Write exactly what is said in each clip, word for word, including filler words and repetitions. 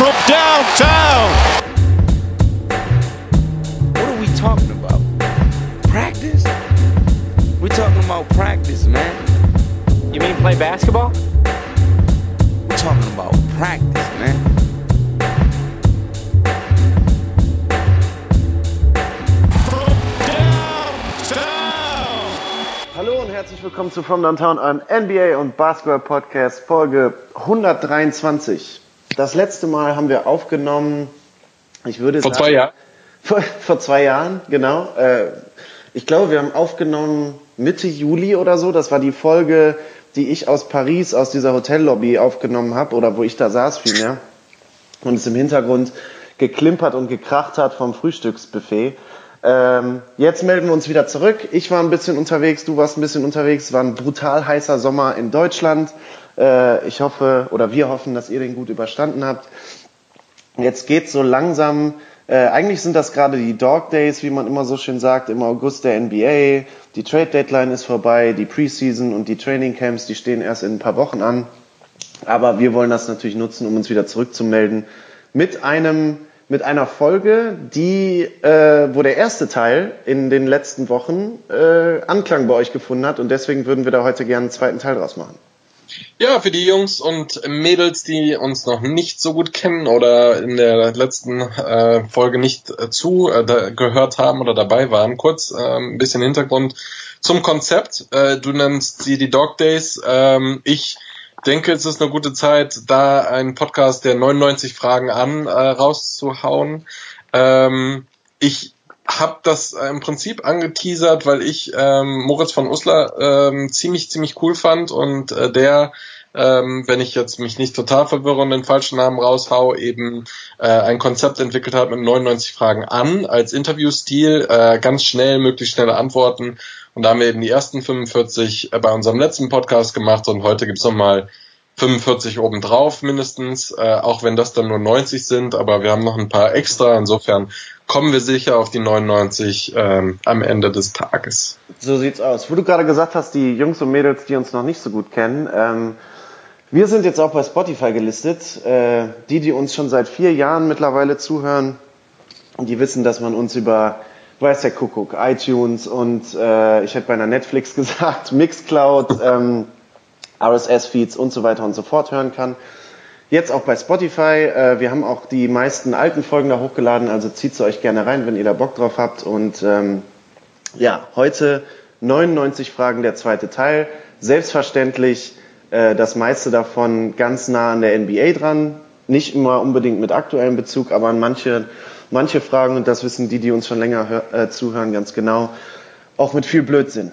from downtown. What are we talking about? Practice? We're talking about practice, man. You mean play basketball? We're talking about practice, man. Hallo und herzlich willkommen zu From Downtown, einem N B A und Basketball Podcast, Folge hundertdreiundzwanzig. Das letzte Mal haben wir aufgenommen, ich würde vor sagen, zwei Jahren. Vor, vor zwei Jahren, genau. Äh, ich glaube, wir haben aufgenommen Mitte Juli oder so. Das war die Folge, die ich aus Paris, aus dieser Hotellobby aufgenommen habe, oder wo ich da saß vielmehr. Und es im Hintergrund geklimpert und gekracht hat vom Frühstücksbuffet. Ähm, jetzt melden wir uns wieder zurück. Ich war ein bisschen unterwegs, du warst ein bisschen unterwegs. Es war ein brutal heißer Sommer in Deutschland. Äh, ich hoffe, oder wir hoffen, dass ihr den gut überstanden habt. Jetzt geht's so langsam, äh, eigentlich sind das gerade die Dog Days, wie man immer so schön sagt, im August der N B A. Die Trade Deadline ist vorbei, die Preseason und die Training Camps, die stehen erst in ein paar Wochen an. Aber wir wollen das natürlich nutzen, um uns wieder zurückzumelden mit einem mit einer Folge, die, äh, wo der erste Teil in den letzten Wochen äh, Anklang bei euch gefunden hat, und deswegen würden wir da heute gerne einen zweiten Teil draus machen. Ja, für die Jungs und Mädels, die uns noch nicht so gut kennen oder in der letzten äh, Folge nicht äh, zu äh, da, gehört haben oder dabei waren, kurz äh, ein bisschen Hintergrund zum Konzept. Äh, du nennst sie die Dog Days. Ähm, ich denke, es ist eine gute Zeit, da einen Podcast der neunundneunzig Fragen an äh, rauszuhauen. Ähm, ich habe das äh, im Prinzip angeteasert, weil ich ähm, Moritz von Uslar ähm, ziemlich, ziemlich cool fand und äh, der, ähm, wenn ich jetzt mich nicht total verwirre und den falschen Namen raushau, eben äh, ein Konzept entwickelt hat mit neunundneunzig Fragen an als Interviewstil, äh, ganz schnell, möglichst schnelle Antworten. Und da haben wir eben die ersten fünfundvierzig bei unserem letzten Podcast gemacht und heute gibt's nochmal fünfundvierzig obendrauf mindestens, äh, auch wenn das dann nur neunzig sind, aber wir haben noch ein paar extra, insofern kommen wir sicher auf die neunundneunzig ähm, am Ende des Tages. So sieht's aus. Wo du gerade gesagt hast, die Jungs und Mädels, die uns noch nicht so gut kennen, ähm, wir sind jetzt auch bei Spotify gelistet. Äh, die, die uns schon seit vier Jahren mittlerweile zuhören, die wissen, dass man uns über weiß der Kuckuck, iTunes und äh, ich hätte beinahe Netflix gesagt, Mixcloud, ähm, R S S-Feeds und so weiter und so fort hören kann. Jetzt auch bei Spotify. Äh, wir haben auch die meisten alten Folgen da hochgeladen, also zieht sie euch gerne rein, wenn ihr da Bock drauf habt. Und ähm, ja, heute neunundneunzig Fragen, der zweite Teil. Selbstverständlich äh, das meiste davon ganz nah an der N B A dran. Nicht immer unbedingt mit aktuellem Bezug, aber an manche Manche Fragen, und das wissen die, die uns schon länger hör, äh, zuhören, ganz genau, auch mit viel Blödsinn.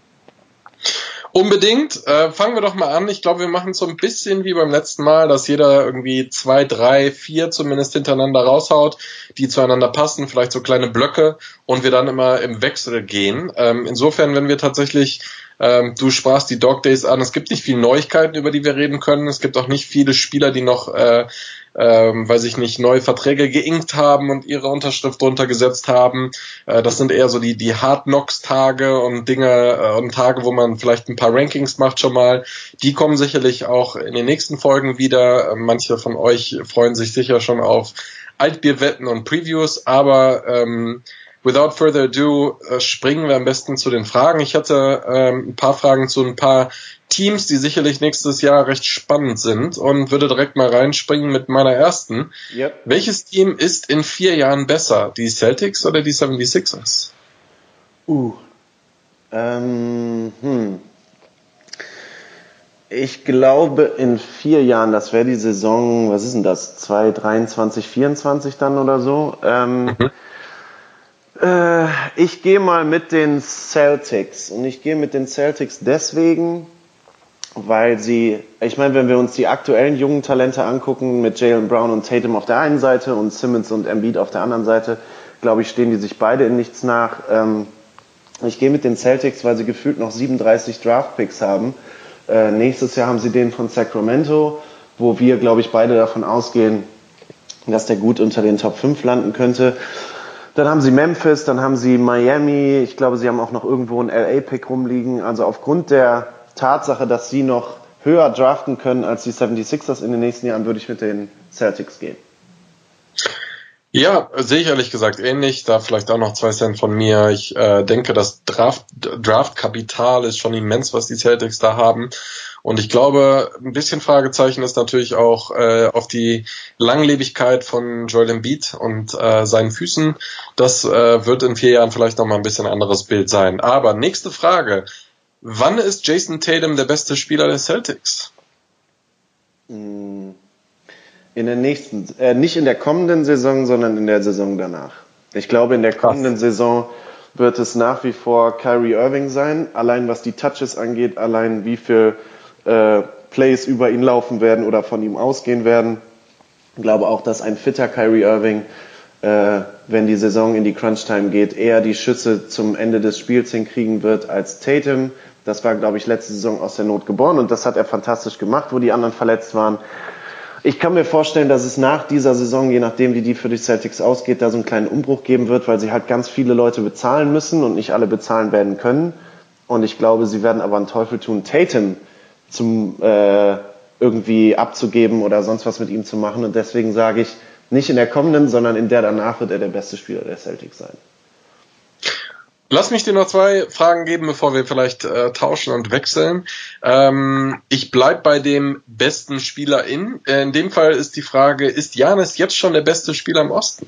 Unbedingt. Äh, fangen wir doch mal an. Ich glaube, wir machen es so ein bisschen wie beim letzten Mal, dass jeder irgendwie zwei, drei, vier zumindest hintereinander raushaut, die zueinander passen, vielleicht so kleine Blöcke, und wir dann immer im Wechsel gehen. Ähm, insofern, wenn wir tatsächlich, ähm, du sprachst die Dog Days an, es gibt nicht viele Neuigkeiten, über die wir reden können. Es gibt auch nicht viele Spieler, die noch äh, Ähm, weiß ich nicht, neue Verträge geinkt haben und ihre Unterschrift drunter gesetzt haben. Äh, das sind eher so die die Hard-Knocks-Tage und Dinge äh, und Tage, wo man vielleicht ein paar Rankings macht schon mal. Die kommen sicherlich auch in den nächsten Folgen wieder. Äh, manche von euch freuen sich sicher schon auf Altbierwetten und Previews, aber ähm, without further ado äh, springen wir am besten zu den Fragen. Ich hatte ähm, ein paar Fragen zu ein paar Teams, die sicherlich nächstes Jahr recht spannend sind, und würde direkt mal reinspringen mit meiner ersten. Yep. Welches Team ist in vier Jahren besser? Die Celtics oder die seventy-sixers? Uh. Ähm, hm. Ich glaube, in vier Jahren, das wäre die Saison, was ist denn das, zwanzig dreiundzwanzig, vierundzwanzig dann oder so. Ähm, Mhm. äh, ich gehe mal mit den Celtics. Und ich gehe mit den Celtics deswegen, weil sie, ich meine, wenn wir uns die aktuellen jungen Talente angucken, mit Jaylen Brown und Tatum auf der einen Seite und Simmons und Embiid auf der anderen Seite, glaube ich, stehen die sich beide in nichts nach. Ähm, ich gehe mit den Celtics, weil sie gefühlt noch siebenunddreißig Draft-Picks haben. Äh, nächstes Jahr haben sie den von Sacramento, wo wir, glaube ich, beide davon ausgehen, dass der gut unter den Top fünf landen könnte. Dann haben sie Memphis, dann haben sie Miami. Ich glaube, sie haben auch noch irgendwo einen L A-Pick rumliegen. Also aufgrund der Tatsache, dass sie noch höher draften können als die seventy-sixers in den nächsten Jahren, würde ich mit den Celtics gehen. Ja, sehe ich ehrlich gesagt ähnlich. Da vielleicht auch noch zwei Cent von mir. Ich äh, denke, das Draft, Draft-Kapital ist schon immens, was die Celtics da haben. Und ich glaube, ein bisschen Fragezeichen ist natürlich auch äh, auf die Langlebigkeit von Joel Embiid und äh, seinen Füßen. Das äh, wird in vier Jahren vielleicht nochmal ein bisschen anderes Bild sein. Aber nächste Frage. Wann ist Jason Tatum der beste Spieler der Celtics? In der nächsten, äh, nicht in der kommenden Saison, sondern in der Saison danach. Ich glaube, in der kommenden Krass. Saison wird es nach wie vor Kyrie Irving sein. Allein was die Touches angeht, allein wie viel äh, Plays über ihn laufen werden oder von ihm ausgehen werden. Ich glaube auch, dass ein fitter Kyrie Irving, äh, wenn die Saison in die Crunch-Time geht, eher die Schüsse zum Ende des Spiels hinkriegen wird als Tatum. Das war, glaube ich, letzte Saison aus der Not geboren und das hat er fantastisch gemacht, wo die anderen verletzt waren. Ich kann mir vorstellen, dass es nach dieser Saison, je nachdem wie die für die Celtics ausgeht, da so einen kleinen Umbruch geben wird, weil sie halt ganz viele Leute bezahlen müssen und nicht alle bezahlen werden können. Und ich glaube, sie werden aber einen Teufel tun, Tatum zum äh, irgendwie abzugeben oder sonst was mit ihm zu machen. Und deswegen sage ich, nicht in der kommenden, sondern in der danach wird er der beste Spieler der Celtics sein. Lass mich dir noch zwei Fragen geben, bevor wir vielleicht äh, tauschen und wechseln. Ähm, ich bleib bei dem besten Spieler in. Äh, in dem Fall ist die Frage, ist Giannis jetzt schon der beste Spieler im Osten?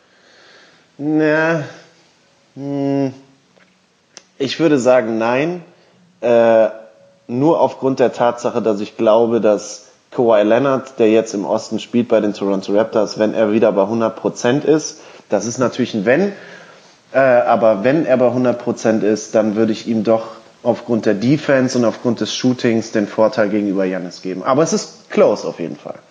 Na, hm, ich würde sagen nein. Äh, nur aufgrund der Tatsache, dass ich glaube, dass Kawhi Leonard, der jetzt im Osten spielt bei den Toronto Raptors, wenn er wieder bei hundert Prozent ist, das ist natürlich ein Wenn, Äh, aber wenn er bei hundert Prozent ist, dann würde ich ihm doch aufgrund der Defense und aufgrund des Shootings den Vorteil gegenüber Giannis geben. Aber es ist close auf jeden Fall.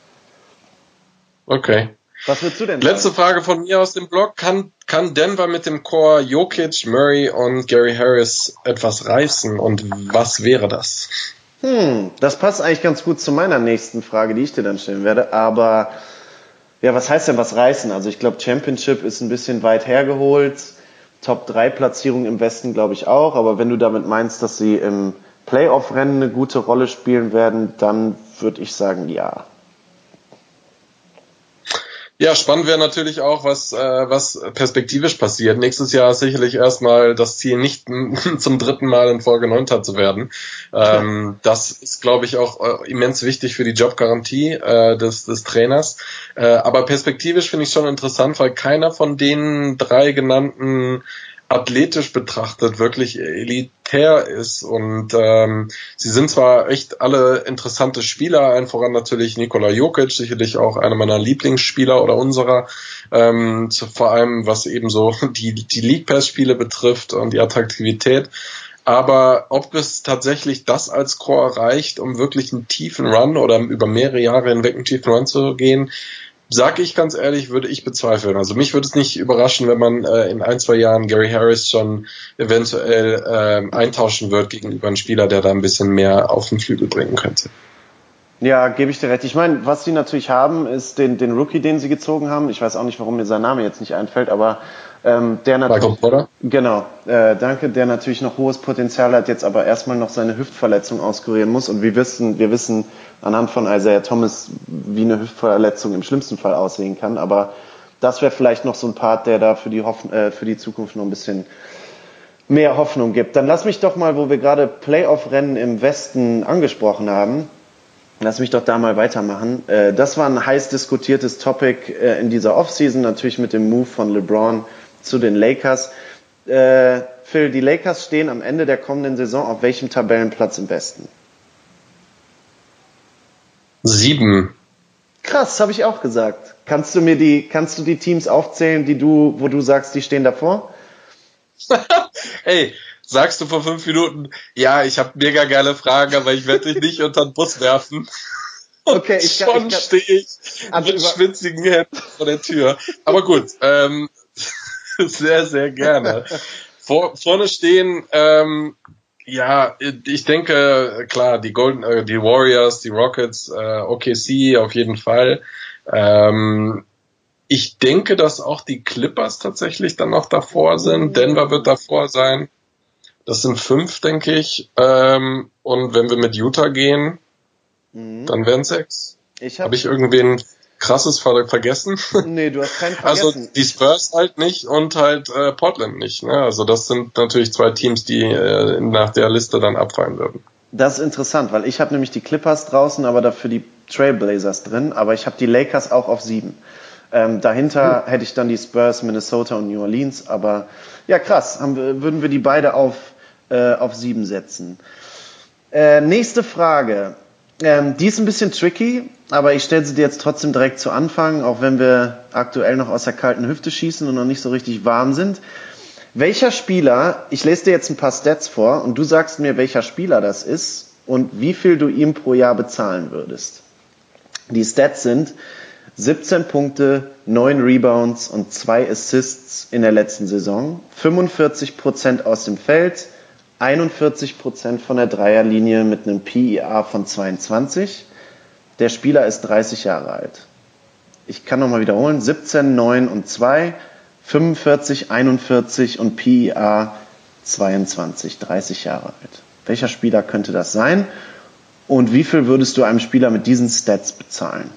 Okay. Was würdest du denn sagen? Letzte Frage von mir aus dem Blog. Kann, kann Denver mit dem Core Jokic, Murray und Gary Harris etwas reißen? Und was wäre das? Hm, das passt eigentlich ganz gut zu meiner nächsten Frage, die ich dir dann stellen werde. Aber ja, was heißt denn was reißen? Also ich glaube, Championship ist ein bisschen weit hergeholt. Top drei Platzierung im Westen glaube ich auch, aber wenn du damit meinst, dass sie im Playoff-Rennen eine gute Rolle spielen werden, dann würde ich sagen, ja. Ja, spannend wäre natürlich auch, was äh, was perspektivisch passiert. Nächstes Jahr ist sicherlich erstmal das Ziel, nicht zum dritten Mal in Folge Neunter zu werden. Ähm, ja. Das ist, glaube ich, auch äh, immens wichtig für die Jobgarantie äh, des, des Trainers. Äh, aber perspektivisch finde ich schon interessant, weil keiner von den drei genannten athletisch betrachtet wirklich elitär ist und ähm, sie sind zwar echt alle interessante Spieler, allen voran natürlich Nikola Jokic, sicherlich auch einer meiner Lieblingsspieler oder unserer, ähm, zu, vor allem was eben so die, die League Pass Spiele betrifft und die Attraktivität. Aber ob es tatsächlich das als Core reicht, um wirklich einen tiefen Run oder über mehrere Jahre hinweg einen tiefen Run zu gehen, sag ich ganz ehrlich, würde ich bezweifeln. Also mich würde es nicht überraschen, wenn man äh, in ein, zwei Jahren Gary Harris schon eventuell äh, eintauschen wird gegenüber einem Spieler, der da ein bisschen mehr auf den Flügel bringen könnte. Ja, gebe ich dir recht. Ich meine, was sie natürlich haben, ist den, den Rookie, den sie gezogen haben. Ich weiß auch nicht, warum mir sein Name jetzt nicht einfällt, aber ähm, der natürlich... Michael Genau, äh, danke. Der natürlich noch hohes Potenzial hat, jetzt aber erstmal noch seine Hüftverletzung auskurieren muss. Und wir wissen, wir wissen anhand von Isaiah Thomas, wie eine Hüftverletzung im schlimmsten Fall aussehen kann. Aber das wäre vielleicht noch so ein Part, der da für die, Hoff- äh, für die Zukunft noch ein bisschen mehr Hoffnung gibt. Dann lass mich doch mal, wo wir gerade Playoff-Rennen im Westen angesprochen haben, lass mich doch da mal weitermachen. Das war ein heiß diskutiertes Topic in dieser Offseason, natürlich mit dem Move von LeBron zu den Lakers. Phil, die Lakers stehen am Ende der kommenden Saison auf welchem Tabellenplatz im Westen? Sieben. Krass, habe ich auch gesagt. Kannst du mir die, kannst du die Teams aufzählen, die du, wo du sagst, die stehen davor? Hey, sagst du vor fünf Minuten, ja, ich habe mega geile Fragen, aber ich werde dich nicht unter den Bus werfen. Und okay, ich kann, schon stehe ich also mit schwitzigen Händen vor der Tür. Aber gut, ähm, sehr, sehr gerne. Vor, vorne stehen, ähm, ja, ich denke, klar, die Golden, äh, die Warriors, die Rockets, äh, O K C auf jeden Fall. Ähm, ich denke, dass auch die Clippers tatsächlich dann noch davor sind. Denver wird davor sein. Das sind fünf, denke ich. Ähm, und wenn wir mit Utah gehen, mhm. dann wären es sechs. Ich hab, hab ich irgendwen Krasses ver- vergessen. Nee, du hast keinen vergessen. Also die Spurs halt nicht und halt äh, Portland nicht. Ne? Also das sind natürlich zwei Teams, die äh, nach der Liste dann abfallen würden. Das ist interessant, weil ich habe nämlich die Clippers draußen, aber dafür die Trailblazers drin. Aber ich habe die Lakers auch auf sieben. Ähm, dahinter hm. hätte ich dann die Spurs, Minnesota und New Orleans. Aber ja, krass, haben wir, würden wir die beide auf, äh, auf sieben setzen. Äh, nächste Frage. Ähm, die ist ein bisschen tricky, aber ich stelle sie dir jetzt trotzdem direkt zu Anfang, auch wenn wir aktuell noch aus der kalten Hüfte schießen und noch nicht so richtig warm sind. Welcher Spieler, ich lese dir jetzt ein paar Stats vor und du sagst mir, welcher Spieler das ist und wie viel du ihm pro Jahr bezahlen würdest. Die Stats sind siebzehn Punkte, neun Rebounds und zwei Assists in der letzten Saison, fünfundvierzig Prozent aus dem Feld, einundvierzig Prozent von der Dreierlinie mit einem P E R von zweiundzwanzig. Der Spieler ist dreißig Jahre alt. Ich kann nochmal wiederholen, siebzehn, neun und zwei, fünfundvierzig, einundvierzig und P E R zweiundzwanzig, dreißig Jahre alt. Welcher Spieler könnte das sein? Und wie viel würdest du einem Spieler mit diesen Stats bezahlen?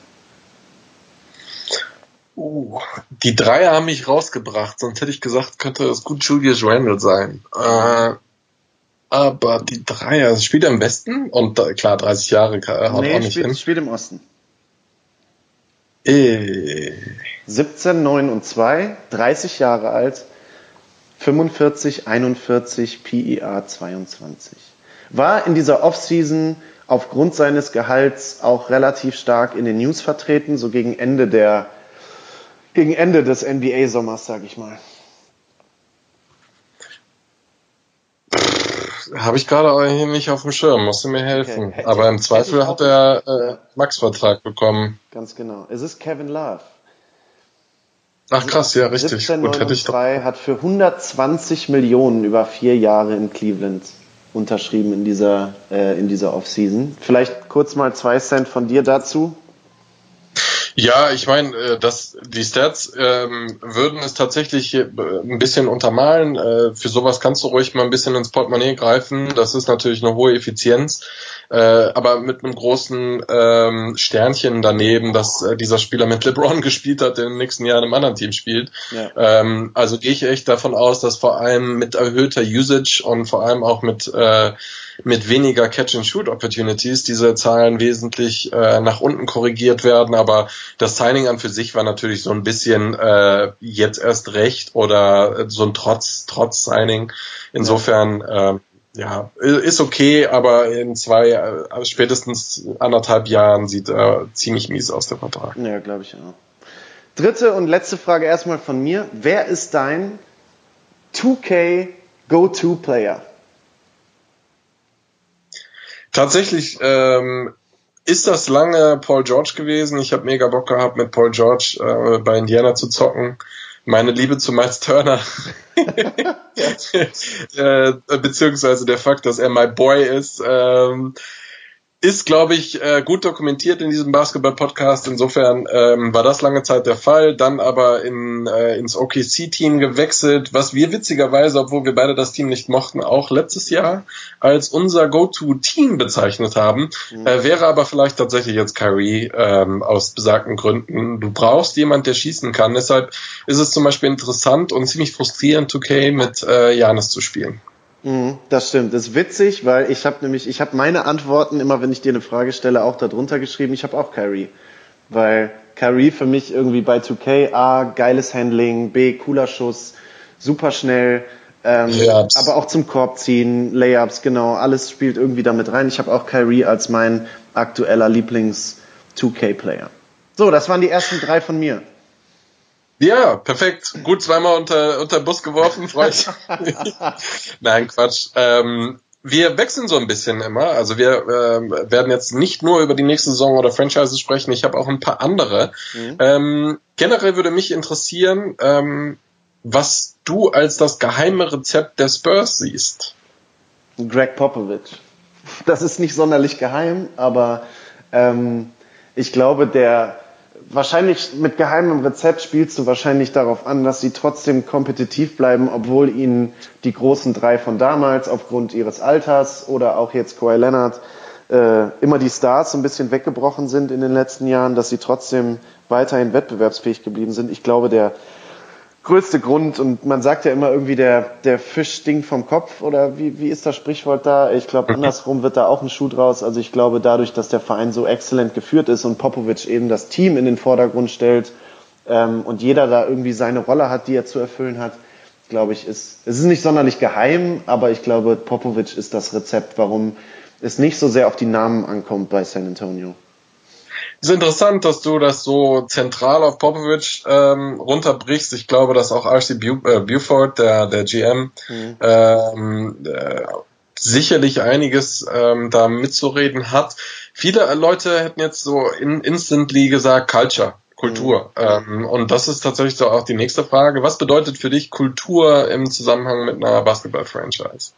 Uh, die Dreier haben mich rausgebracht, sonst hätte ich gesagt, könnte das gut Julius Randle sein. Äh, aber die Dreier, spielt er im Westen? Und äh, klar, dreißig Jahre äh, haut nee, auch nicht spielt, hin. spielt im Osten. Äh. siebzehn, neun und zwei, dreißig Jahre alt, fünfundvierzig, einundvierzig, P E R zweiundzwanzig. War in dieser Offseason aufgrund seines Gehalts auch relativ stark in den News vertreten, so gegen Ende der gegen Ende des N B A-Sommers, sag ich mal. Habe ich gerade nicht auf dem Schirm, musst du mir helfen. Okay. Aber im Zweifel hat er äh, ja. Max-Vertrag bekommen. Ganz genau. Es ist Kevin Love. Ach krass, ja, richtig. siebzehn, Gut, neun hätte und ich doch. zwei hat für hundertzwanzig Millionen über vier Jahre in Cleveland unterschrieben in dieser, äh, in dieser Offseason. Vielleicht kurz mal zwei Cent von dir dazu. Ja, ich meine, äh, dass die Stats ähm, würden es tatsächlich äh, ein bisschen untermalen. Äh, für sowas kannst du ruhig mal ein bisschen ins Portemonnaie greifen. Das ist natürlich eine hohe Effizienz, äh, aber mit einem großen ähm, Sternchen daneben, dass äh, dieser Spieler mit LeBron gespielt hat, der in den nächsten Jahren im anderen Team spielt. Ja. Ähm, also gehe ich echt davon aus, dass vor allem mit erhöhter Usage und vor allem auch mit äh, mit weniger Catch-and-Shoot-Opportunities diese Zahlen wesentlich äh, nach unten korrigiert werden, aber das Signing an für sich war natürlich so ein bisschen äh, jetzt erst recht oder so ein Trotz Trotz Signing. Insofern äh, ja, ist okay, aber in zwei äh, spätestens anderthalb Jahren sieht er äh, ziemlich mies aus, der Vertrag. Ja, glaube ich auch. Dritte und letzte Frage erstmal von mir. Wer ist dein zwei K Go-To-Player? Tatsächlich ähm, ist das lange Paul George gewesen. Ich habe mega Bock gehabt, mit Paul George äh, bei Indiana zu zocken. Meine Liebe zu Miles Turner, äh, beziehungsweise der Fakt, dass er my boy ist, ähm, ist, glaube ich, äh, gut dokumentiert in diesem Basketball-Podcast. Insofern ähm, war das lange Zeit der Fall. Dann aber in, äh, ins O K C-Team gewechselt, was wir witzigerweise, obwohl wir beide das Team nicht mochten, auch letztes Jahr als unser Go-To-Team bezeichnet haben. Mhm. Äh, wäre aber vielleicht tatsächlich jetzt Kyrie ähm, aus besagten Gründen. Du brauchst jemand, der schießen kann. Deshalb ist es zum Beispiel interessant und ziemlich frustrierend, zwei K mit äh, Giannis zu spielen. Das stimmt. Das ist witzig, weil ich habe nämlich, ich habe meine Antworten immer, wenn ich dir eine Frage stelle, auch darunter geschrieben. Ich habe auch Kyrie, weil Kyrie für mich irgendwie bei zwei K A geiles Handling, B cooler Schuss, super schnell, ähm, aber auch zum Korb ziehen, Layups, genau, alles spielt irgendwie damit rein. Ich habe auch Kyrie als mein aktueller Lieblings zwei K Player. So, das waren die ersten drei von mir. Ja, perfekt. Gut, zweimal unter unter Bus geworfen, freue ich. Nein, Quatsch. Ähm, wir wechseln so ein bisschen immer. Also wir ähm, werden jetzt nicht nur über die nächste Saison oder Franchises sprechen. Ich habe auch ein paar andere. Mhm. Ähm, generell würde mich interessieren, ähm, was du als das geheime Rezept der Spurs siehst. Greg Popovich. Das ist nicht sonderlich geheim, aber ähm, ich glaube, der wahrscheinlich mit geheimem Rezept spielst du wahrscheinlich darauf an, dass sie trotzdem kompetitiv bleiben, obwohl ihnen die großen drei von damals aufgrund ihres Alters oder auch jetzt Kawhi Leonard äh, immer die Stars so ein bisschen weggebrochen sind in den letzten Jahren, dass sie trotzdem weiterhin wettbewerbsfähig geblieben sind. Ich glaube, der größte Grund, und man sagt ja immer irgendwie, der, der Fisch stinkt vom Kopf, oder wie, wie ist das Sprichwort da? Ich glaube, andersrum wird da auch ein Schuh draus. Also ich glaube, dadurch, dass der Verein so exzellent geführt ist und Popovic eben das Team in den Vordergrund stellt ähm, und jeder da irgendwie seine Rolle hat, die er zu erfüllen hat, glaube ich, ist, es ist nicht sonderlich geheim, aber ich glaube, Popovic ist das Rezept, warum es nicht so sehr auf die Namen ankommt bei San Antonio. Es ist interessant, dass du das so zentral auf Popovic ähm, runterbrichst. Ich glaube, dass auch R C Buf- äh, Buford, der, der G M, mhm. ähm, äh, sicherlich einiges ähm, da mitzureden hat. Viele Leute hätten jetzt so in, instantly gesagt Culture, Kultur. Mhm. Ähm, und das ist tatsächlich so auch die nächste Frage. Was bedeutet für dich Kultur im Zusammenhang mit einer Basketball-Franchise?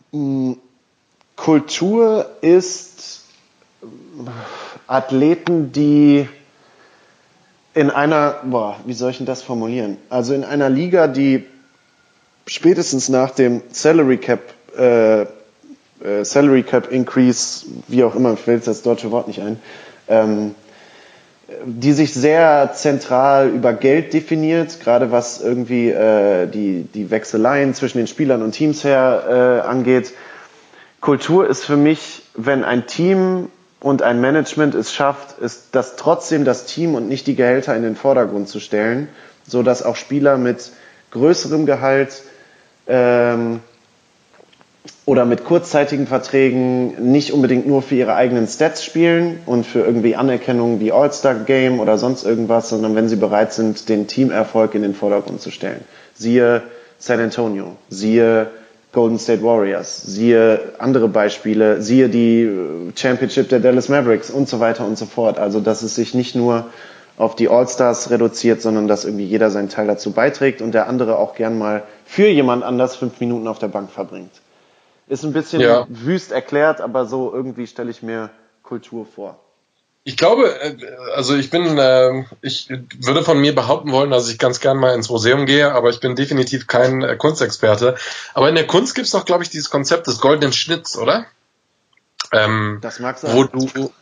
Kultur ist Athleten, die in einer, boah, wie soll ich denn das formulieren? Also in einer Liga, die spätestens nach dem Salary Cap, äh, äh, Salary Cap Increase, wie auch immer, mir fällt das deutsche Wort nicht ein, ähm, die sich sehr zentral über Geld definiert, gerade was irgendwie äh, die, die Wechseleien zwischen den Spielern und Teams her äh, angeht. Kultur ist für mich, wenn ein Team und ein Management es schafft, ist das trotzdem das Team und nicht die Gehälter in den Vordergrund zu stellen, so dass auch Spieler mit größerem Gehalt ähm, oder mit kurzzeitigen Verträgen nicht unbedingt nur für ihre eigenen Stats spielen und für irgendwie Anerkennung wie All-Star-Game oder sonst irgendwas, sondern wenn sie bereit sind, den Teamerfolg in den Vordergrund zu stellen. Siehe San Antonio, siehe Golden State Warriors, siehe andere Beispiele, siehe die Championship der Dallas Mavericks und so weiter und so fort. Also, dass es sich nicht nur auf die All-Stars reduziert, sondern dass irgendwie jeder seinen Teil dazu beiträgt und der andere auch gern mal für jemand anders fünf Minuten auf der Bank verbringt. Ist ein bisschen ja. wüst erklärt, aber so irgendwie stelle ich mir Kultur vor. Ich glaube, also ich bin, äh, ich würde von mir behaupten wollen, dass ich ganz gern mal ins Museum gehe, aber ich bin definitiv kein äh, Kunstexperte. Aber in der Kunst gibt's doch, glaube ich, dieses Konzept des goldenen Schnitts, oder? Ähm, das mag sein. Wo du,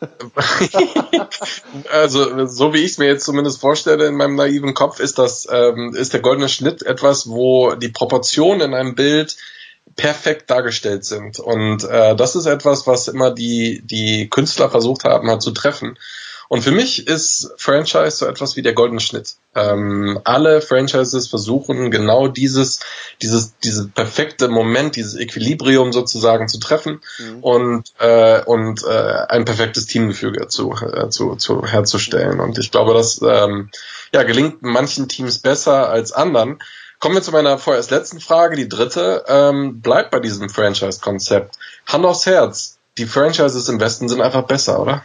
also so wie ich es mir jetzt zumindest vorstelle in meinem naiven Kopf, ist das, ähm, ist der goldene Schnitt etwas, wo die Proportionen in einem Bild perfekt dargestellt sind. Und äh, das ist etwas, was immer die die Künstler versucht haben, halt zu treffen. Und für mich ist Franchise so etwas wie der goldene Schnitt. Ähm, alle Franchises versuchen genau dieses dieses dieses perfekte Moment, dieses Equilibrium sozusagen zu treffen mhm. und äh, und äh, ein perfektes Teamgefüge zu äh, zu zu herzustellen. Und ich glaube, das ähm, ja gelingt manchen Teams besser als anderen. Kommen wir zu meiner vorerst letzten Frage, die dritte. Ähm, bleibt bei diesem Franchise-Konzept. Hand aufs Herz, die Franchises im Westen sind einfach besser, oder?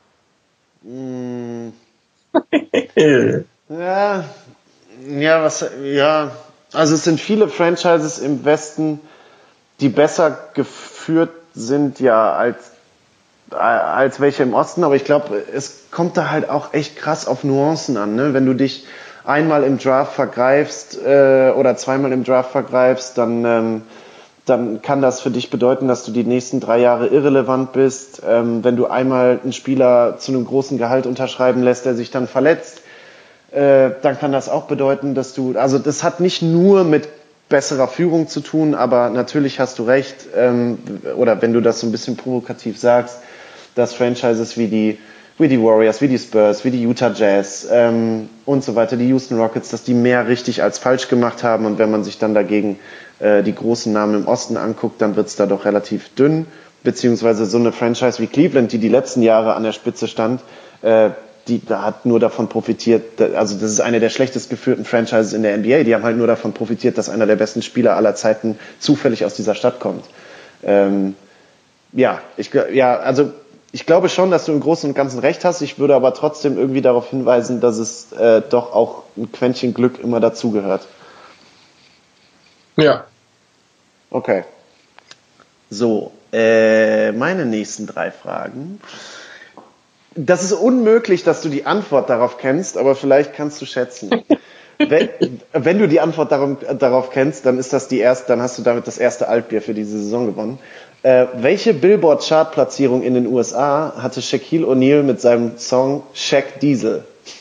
Mm. ja, ja, was, ja. Also es sind viele Franchises im Westen, die besser geführt sind, ja, als, als welche im Osten. Aber ich glaube, es kommt da halt auch echt krass auf Nuancen an, ne? Wenn du dich einmal im Draft vergreifst äh, oder zweimal im Draft vergreifst, dann, ähm, dann kann das für dich bedeuten, dass du die nächsten drei Jahre irrelevant bist. Ähm, wenn du einmal einen Spieler zu einem großen Gehalt unterschreiben lässt, der sich dann verletzt, äh, dann kann das auch bedeuten, dass du, also das hat nicht nur mit besserer Führung zu tun, aber natürlich hast du recht, ähm, oder wenn du das so ein bisschen provokativ sagst, dass Franchises wie die wie die Warriors, wie die Spurs, wie die Utah Jazz ähm, und so weiter, die Houston Rockets, dass die mehr richtig als falsch gemacht haben. Und wenn man sich dann dagegen äh, die großen Namen im Osten anguckt, dann wird's da doch relativ dünn. Beziehungsweise so eine Franchise wie Cleveland, die die letzten Jahre an der Spitze stand, äh, die da hat nur davon profitiert, also das ist eine der schlechtest geführten Franchises in der N B A, die haben halt nur davon profitiert, dass einer der besten Spieler aller Zeiten zufällig aus dieser Stadt kommt. Ähm, ja, ich, ja, also ich glaube schon, dass du im Großen und Ganzen recht hast. Ich würde aber trotzdem irgendwie darauf hinweisen, dass es äh, doch auch ein Quäntchen Glück immer dazugehört. Ja. Okay. So, äh, meine nächsten drei Fragen. Das ist unmöglich, dass du die Antwort darauf kennst, aber vielleicht kannst du schätzen. wenn, wenn du die Antwort darum, darauf kennst, dann ist das die erste, dann hast du damit das erste Altbier für diese Saison gewonnen. Äh, welche Billboard-Chart-Platzierung in den U S A hatte Shaquille O'Neal mit seinem Song Shaq Diesel?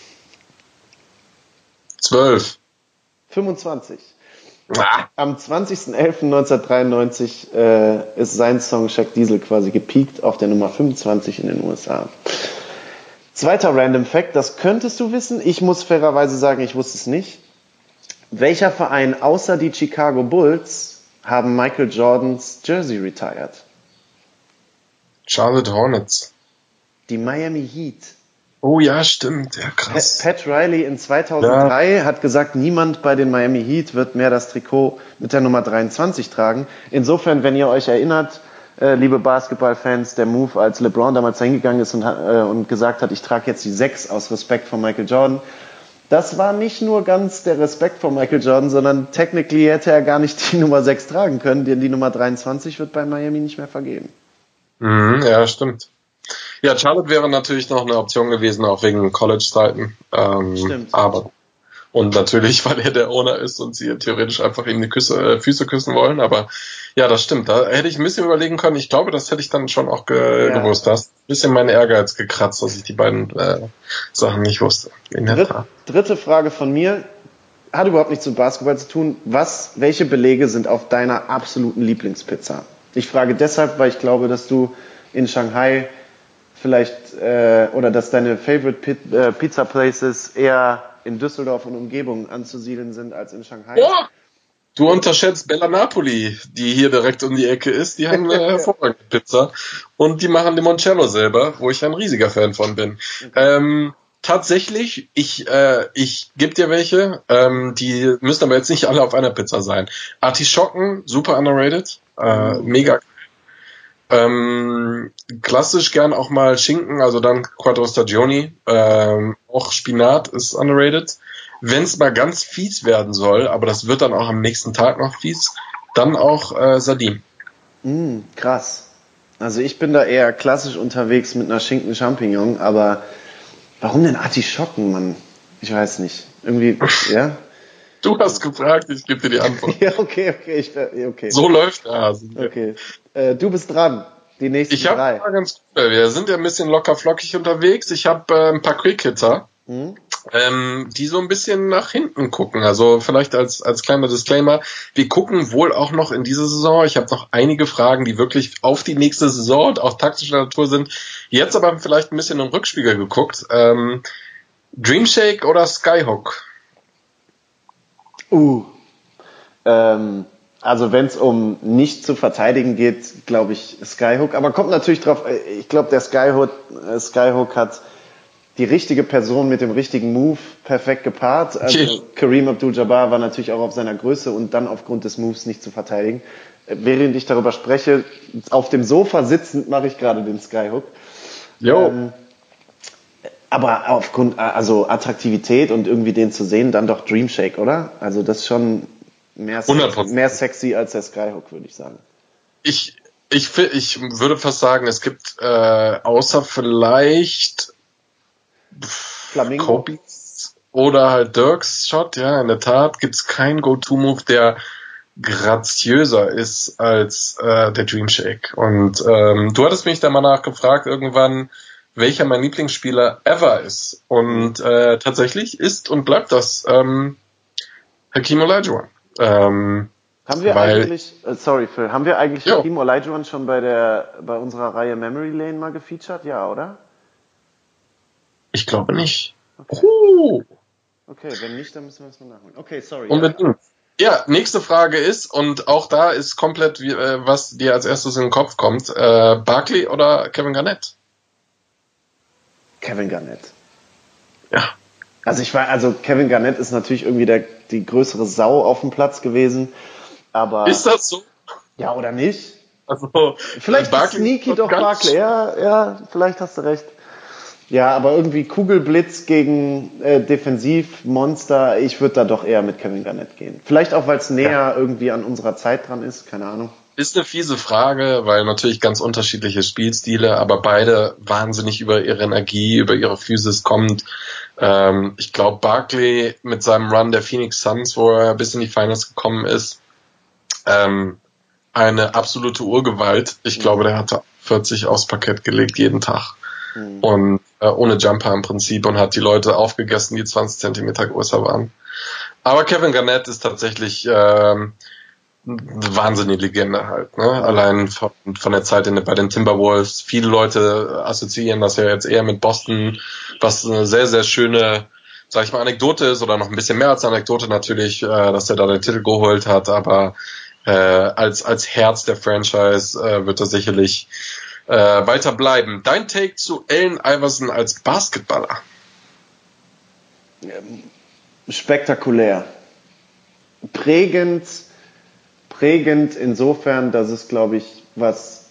zwölf. fünfundzwanzig. Ah. Am zwanzigster elfter neunzehnhundertdreiundneunzig äh, ist sein Song Shaq Diesel quasi gepiekt auf der Nummer fünfundzwanzig in den U S A. Zweiter Random Fact, das könntest du wissen. Ich muss fairerweise sagen, ich wusste es nicht. Welcher Verein außer die Chicago Bulls haben Michael Jordans Jersey retired? Charlotte Hornets. Die Miami Heat. Oh ja, stimmt. Ja, krass. Pat, Pat Riley in zweitausenddrei ja. hat gesagt, niemand bei den Miami Heat wird mehr das Trikot mit der Nummer dreiundzwanzig tragen. Insofern, wenn ihr euch erinnert, äh, liebe Basketballfans, der Move, als LeBron damals hingegangen ist und, äh, und gesagt hat, ich trage jetzt die sechs aus Respekt vor Michael Jordan, das war nicht nur ganz der Respekt vor Michael Jordan, sondern technically hätte er gar nicht die Nummer sechs tragen können, denn die Nummer dreiundzwanzig wird bei Miami nicht mehr vergeben. Mhm, ja, stimmt. Ja, Charlotte wäre natürlich noch eine Option gewesen, auch wegen College-Zeiten. Ähm, Stimmt. Aber und natürlich, weil er der Owner ist und sie theoretisch einfach ihm die Küsse, äh, Füße küssen wollen. Aber ja, das stimmt. Da hätte ich ein bisschen überlegen können. Ich glaube, das hätte ich dann schon auch ge- Ja. gewusst. Da hast ein bisschen meinen Ehrgeiz gekratzt, dass ich die beiden äh, Sachen nicht wusste. In der Dritt, Tat. dritte Frage von mir. Hat überhaupt nichts mit Basketball zu tun. Was, welche Belege sind auf deiner absoluten Lieblingspizza? Ich frage deshalb, weil ich glaube, dass du in Shanghai vielleicht, äh, oder dass deine Favorite Pi- äh, Pizza Places eher in Düsseldorf und Umgebung anzusiedeln sind als in Shanghai. Ja. Du unterschätzt Bella Napoli, die hier direkt um die Ecke ist. Die haben eine hervorragende Pizza. Und die machen Limoncello selber, wo ich ein riesiger Fan von bin. Okay. Ähm, tatsächlich, ich, äh, ich gebe dir welche. Ähm, die müssen aber jetzt nicht alle auf einer Pizza sein. Artischocken, super underrated. Äh, mhm. Mega. Ähm, klassisch gern auch mal Schinken, also dann Quattro Stagioni. Ähm, auch Spinat ist underrated. Wenn es mal ganz fies werden soll, aber das wird dann auch am nächsten Tag noch fies, dann auch äh, Sardinen. Mm, krass. Also ich bin da eher klassisch unterwegs mit einer Schinken-Champignon, aber warum denn Artischocken, Mann? Ich weiß nicht. Irgendwie, ja? Du hast gefragt, ich gebe dir die Antwort. Ja, okay, okay. Ich, okay. So läuft der Hase. Okay. Äh, du bist dran. Die nächsten ich hab drei. Mal ganz cool. Wir sind ja ein bisschen locker flockig unterwegs. Ich habe äh, ein paar Quick-Hitter. Hm? Ähm, die so ein bisschen nach hinten gucken. Also vielleicht als als kleiner Disclaimer, wir gucken wohl auch noch in diese Saison. Ich habe noch einige Fragen, die wirklich auf die nächste Saison und auch taktischer Natur sind. Jetzt aber vielleicht ein bisschen im Rückspiegel geguckt. Ähm, Dreamshake oder Skyhook? Uh, ähm, also wenn es um nicht zu verteidigen geht, glaube ich Skyhook. Aber kommt natürlich drauf, ich glaube der Skyhook, äh, Skyhook hat die richtige Person mit dem richtigen Move perfekt gepaart. Also okay. Kareem Abdul-Jabbar war natürlich auch auf seiner Größe und dann aufgrund des Moves nicht zu verteidigen. Während ich darüber spreche, auf dem Sofa sitzend mache ich gerade den Skyhook. Jo. Ähm, aber aufgrund, also Attraktivität und irgendwie den zu sehen, dann doch Dreamshake, oder? Also das ist schon mehr sexy, mehr sexy als der Skyhook, würde ich sagen. Ich, ich, ich würde fast sagen, es gibt äh, außer vielleicht Flamingo. Kobe's oder halt Dirks Shot, ja, in der Tat gibt's keinen Go-To-Move, der graziöser ist als äh, der Dreamshake. Und ähm, du hattest mich da mal nachgefragt irgendwann, welcher mein Lieblingsspieler ever ist. Und äh, tatsächlich ist und bleibt das ähm, Hakeem Olajuwon. Ähm, haben wir weil, eigentlich, äh, sorry Phil, haben wir eigentlich jo. Hakeem Olajuwon schon bei der bei unserer Reihe Memory Lane mal gefeatured? Ja, oder? Ich glaube nicht. Okay. Uh. okay, wenn nicht, dann müssen wir es mal nachholen. Okay, sorry. Unbedingt. Ja. ja, nächste Frage ist, und auch da ist komplett, wie, äh, was dir als erstes in den Kopf kommt, äh, Barkley oder Kevin Garnett? Kevin Garnett. Ja. Also ich war, also Kevin Garnett ist natürlich irgendwie der, die größere Sau auf dem Platz gewesen, aber... Ist das so? Ja, oder nicht? Also, vielleicht Barkley sneaky doch Barkley, ja, ja, vielleicht hast du recht. Ja, aber irgendwie Kugelblitz gegen äh, Defensivmonster, ich würde da doch eher mit Kevin Garnett gehen. Vielleicht auch, weil es näher ja. irgendwie an unserer Zeit dran ist, keine Ahnung. Ist eine fiese Frage, weil natürlich ganz unterschiedliche Spielstile, aber beide wahnsinnig über ihre Energie, über ihre Physis kommt. Ähm, ich glaube, Barkley mit seinem Run der Phoenix Suns, wo er bis in die Finals gekommen ist, ähm, eine absolute Urgewalt. Ich glaube, der hatte vierzig aufs Parkett gelegt jeden Tag. Mhm. Und äh, ohne Jumper im Prinzip und hat die Leute aufgegessen, die zwanzig Zentimeter größer waren. Aber Kevin Garnett ist tatsächlich ähm, eine wahnsinnige Legende halt. Ne? Allein von, von der Zeit in, bei den Timberwolves. Viele Leute assoziieren das ja jetzt eher mit Boston, was eine sehr, sehr schöne, sag ich mal, Anekdote ist oder noch ein bisschen mehr als Anekdote natürlich, äh, dass er da den Titel geholt hat, aber äh, als als Herz der Franchise äh, wird er sicherlich äh, weiter bleiben. Dein Take zu Allen Iverson als Basketballer? Spektakulär. Prägend, prägend insofern, dass es, glaube ich, was,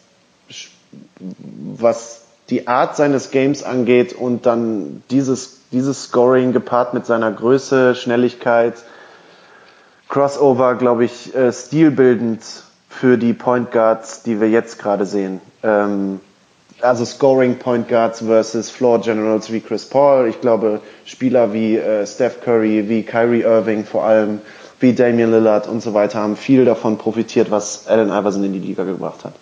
was die Art seines Games angeht und dann dieses, dieses Scoring gepaart mit seiner Größe, Schnelligkeit, Crossover, glaube ich, äh, stilbildend für die Point Guards, die wir jetzt gerade sehen. Ähm, also Scoring Point Guards versus Floor Generals wie Chris Paul. Ich glaube, Spieler wie äh, Steph Curry, wie Kyrie Irving vor allem, wie Damian Lillard und so weiter haben viel davon profitiert, was Allen Iverson in die Liga gebracht hat.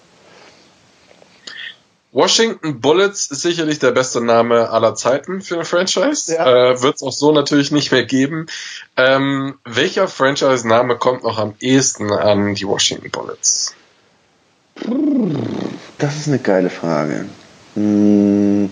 Washington Bullets ist sicherlich der beste Name aller Zeiten für eine Franchise. Ja. Äh, wird es auch so natürlich nicht mehr geben. Ähm, welcher Franchise-Name kommt noch am ehesten an die Washington Bullets? Das ist eine geile Frage. Hm.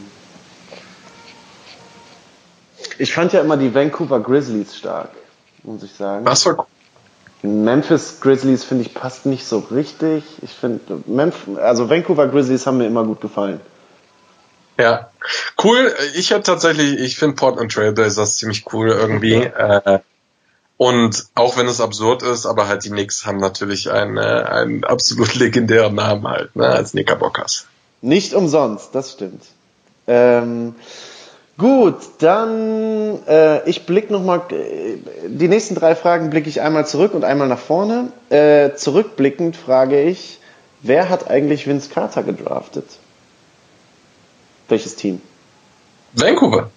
Ich fand ja immer die Vancouver Grizzlies stark, muss ich sagen. Was war Memphis Grizzlies, finde ich, passt nicht so richtig. Ich finde, Memphis, also Vancouver Grizzlies haben mir immer gut gefallen. Ja, cool. Ich hätte tatsächlich, ich finde Portland Trail Blazers ziemlich cool irgendwie. Okay. Äh, und auch wenn es absurd ist, aber halt die Knicks haben natürlich einen, äh, einen absolut legendären Namen halt, ne, als Knickerbockers. Nicht umsonst, das stimmt. Ähm, Gut, dann äh, ich blicke nochmal, äh, die nächsten drei Fragen blicke ich einmal zurück und einmal nach vorne. Äh, zurückblickend frage ich, wer hat eigentlich Vince Carter gedraftet? Welches Team? Vancouver.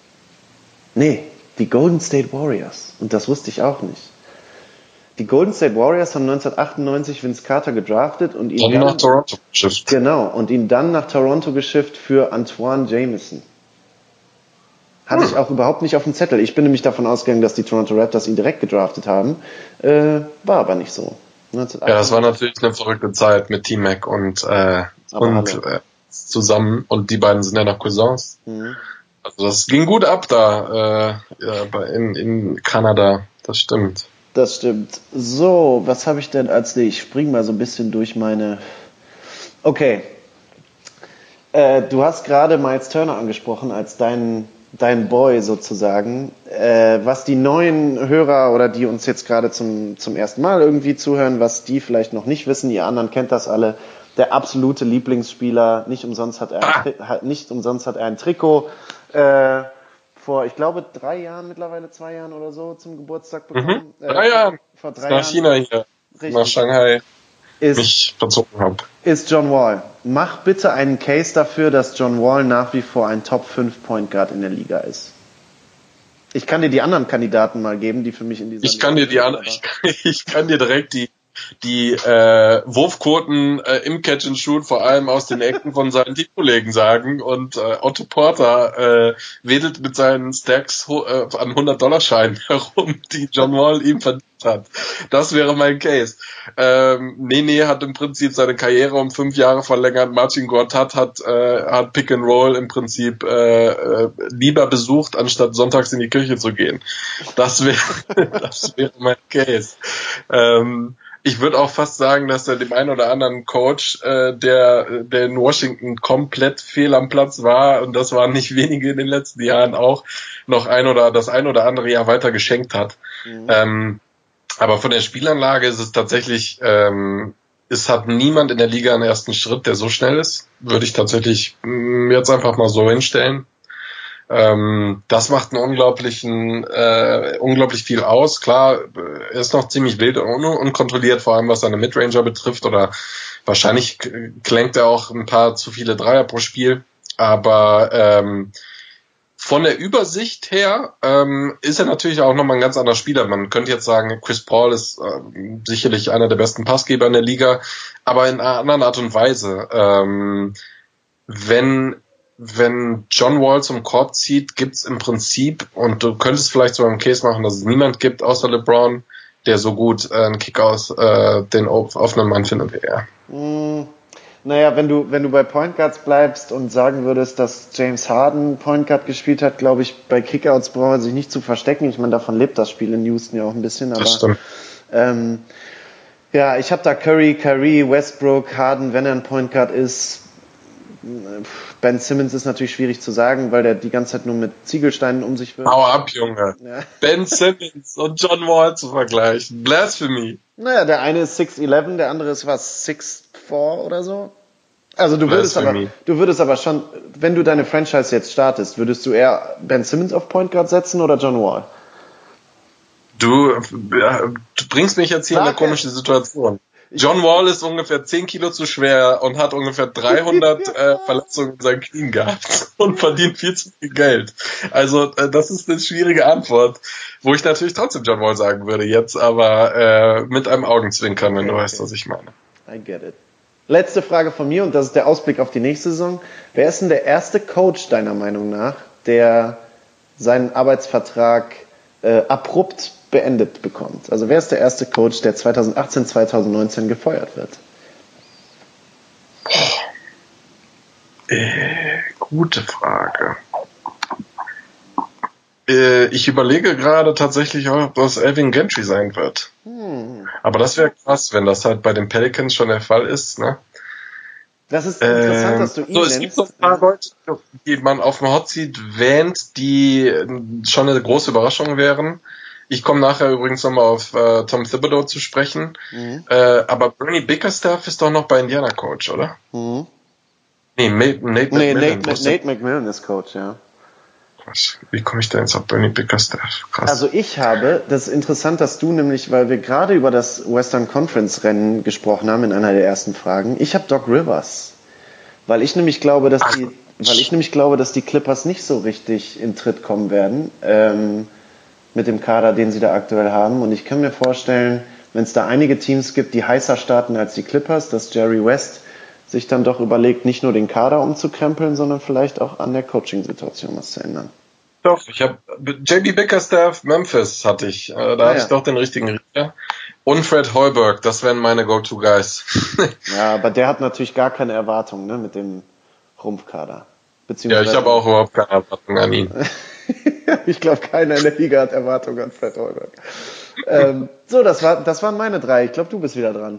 Nee, die Golden State Warriors. Und das wusste ich auch nicht. Die Golden State Warriors haben neunzehnhundertachtundneunzig Vince Carter gedraftet und ihn dann, dann nach Toronto geschifft. Genau, und ihn dann nach Toronto geschifft für Antoine Jameson. Hatte hm. ich auch überhaupt nicht auf dem Zettel. Ich bin nämlich davon ausgegangen, dass die Toronto Raptors ihn direkt gedraftet haben. Äh, war aber nicht so. Ja, das war natürlich eine verrückte Zeit mit T-Mac und, äh, und äh, zusammen. Und die beiden sind ja noch Cousins. Mhm. Also das ging gut ab da äh, ja, in, in Kanada. Das stimmt. Das stimmt. So, was habe ich denn als... Ich spring mal so ein bisschen durch meine... Okay. Äh, du hast gerade Miles Turner angesprochen als deinen... dein Boy sozusagen, äh, was die neuen Hörer oder die uns jetzt gerade zum zum ersten Mal irgendwie zuhören, was die vielleicht noch nicht wissen, ihr anderen kennt das alle, der absolute Lieblingsspieler, nicht umsonst hat er ein, ah. nicht umsonst hat er ein Trikot äh, vor, ich glaube, drei Jahren, mittlerweile zwei Jahren oder so zum Geburtstag bekommen. Mhm. Drei äh, Jahren. Vor drei nach Jahren. China hier, richtig. Nach Shanghai. Ist, mich verzogen habe. Ist John Wall. Mach bitte einen Case dafür, dass John Wall nach wie vor ein Top fünf Point Guard in der Liga ist. Ich kann dir die anderen Kandidaten mal geben, die für mich in dieser Ich kann Liga dir die anderen, ich kann, ich kann dir direkt die die äh, Wurfquoten äh, im Catch and Shoot vor allem aus den Ecken von seinen Teamkollegen sagen und äh, Otto Porter äh, wedelt mit seinen Stacks ho- äh, an hundert-Dollar-Scheinen herum, die John Wall ihm verdient hat. Das wäre mein Case. Ähm, Nene hat im Prinzip seine Karriere um fünf Jahre verlängert. Marcin Gortat hat äh, hat Pick and Roll im Prinzip äh, äh, lieber besucht, anstatt sonntags in die Kirche zu gehen. Das wäre das wäre mein Case. Ähm, Ich würde auch fast sagen, dass er dem einen oder anderen Coach, äh, der, der in Washington komplett fehl am Platz war, und das waren nicht wenige in den letzten Jahren auch, noch ein oder das ein oder andere Jahr weiter geschenkt hat. Mhm. Ähm, aber von der Spielanlage ist es tatsächlich, ähm, es hat niemand in der Liga einen ersten Schritt, der so schnell ist. Würde ich tatsächlich mh, jetzt einfach mal so hinstellen. Ähm, das macht einen unglaublichen, äh, unglaublich viel aus. Klar, er ist noch ziemlich wild und un- unkontrolliert, vor allem was seine Midranger betrifft, oder wahrscheinlich k- klenkt er auch ein paar zu viele Dreier pro Spiel. Aber ähm, Von der Übersicht her ähm, ist er natürlich auch nochmal ein ganz anderer Spieler. Man könnte jetzt sagen, Chris Paul ist äh, sicherlich einer der besten Passgeber in der Liga, aber in einer anderen Art und Weise. Ähm, wenn wenn John Wall zum Korb zieht, gibt's im Prinzip, und du könntest vielleicht so einen Case machen, dass es niemand gibt außer LeBron, der so gut äh, einen Kick aus äh, den offenen Mann findet wie er. Mm, naja, wenn du, wenn du bei Point Guards bleibst und sagen würdest, dass James Harden Point Guard gespielt hat, glaube ich, bei Kickouts braucht man sich nicht zu verstecken. Ich meine, davon lebt das Spiel in Houston ja auch ein bisschen. Aber, das stimmt. Ähm, ja, ich habe da Curry, Curry, Westbrook, Harden, wenn er ein Point Guard ist. Ben Simmons ist natürlich schwierig zu sagen, weil der die ganze Zeit nur mit Ziegelsteinen um sich wirft. Hau ab, Junge. Ja. Ben Simmons und John Wall zu vergleichen. Blasphemy. Naja, der eine ist six eleven, der andere ist was, six four oder so. Also du würdest aber, du würdest aber schon, wenn du deine Franchise jetzt startest, würdest du eher Ben Simmons auf Point Guard setzen oder John Wall? Du, du bringst mich jetzt hier in eine komische Situation. John Wall ist ungefähr zehn Kilo zu schwer und hat ungefähr dreihundert äh, Verletzungen in seinen Knien gehabt und verdient viel zu viel Geld. Also äh, das ist eine schwierige Antwort, wo ich natürlich trotzdem John Wall sagen würde jetzt, aber äh, mit einem Augenzwinkern, wenn okay, du weißt, okay. was ich meine. I get it. Letzte Frage von mir, und das ist der Ausblick auf die nächste Saison. Wer ist denn der erste Coach deiner Meinung nach, der seinen Arbeitsvertrag äh, abrupt beendet bekommt? Also wer ist der erste Coach, der zwanzig achtzehn, zwanzig neunzehn gefeuert wird? Äh, gute Frage. Äh, ich überlege gerade tatsächlich, ob das Alvin Gentry sein wird. Hm. Aber das wäre krass, wenn das halt bei den Pelicans schon der Fall ist, ne? Das ist interessant, äh, dass du ihn so, nennst. Es gibt so ein paar Leute, die man auf dem Hot Seat wähnt, die schon eine große Überraschung wären. Ich komme nachher übrigens nochmal auf äh, Tom Thibodeau zu sprechen. Mhm. Äh, aber Bernie Bickerstaff ist doch noch bei Indiana Coach, oder? Mhm. Nee, Nate, Nate, nee, McMillan, Nate, Nate McMillan ist Coach, ja. Was? Wie komme ich da jetzt auf Bernie Bickerstaff? Krass. Also ich habe, das ist interessant, dass du nämlich, weil wir gerade über das Western Conference Rennen gesprochen haben in einer der ersten Fragen, ich habe Doc Rivers. Weil ich nämlich glaube, dass die, weil ich nämlich glaube, dass die Clippers nicht so richtig in Tritt kommen werden, ähm, mit dem Kader, den sie da aktuell haben. Und ich kann mir vorstellen, wenn es da einige Teams gibt, die heißer starten als die Clippers, dass Jerry West sich dann doch überlegt, nicht nur den Kader umzukrempeln, sondern vielleicht auch an der Coaching-Situation was zu ändern. Doch, ich habe J B Bickerstaff, Memphis hatte ich. Äh, da ah, hatte ja. ich doch den richtigen Riecher. Und Fred Hoiberg, das wären meine Go-To-Guys. Ja, aber der hat natürlich gar keine Erwartungen, ne, mit dem Rumpfkader. Ja, ich habe auch überhaupt keine Erwartungen an ihn. Ich glaube, keiner in der Liga hat Erwartungen an Fred Hoiberg. ähm, so, das war, das waren meine drei. Ich glaube, du bist wieder dran.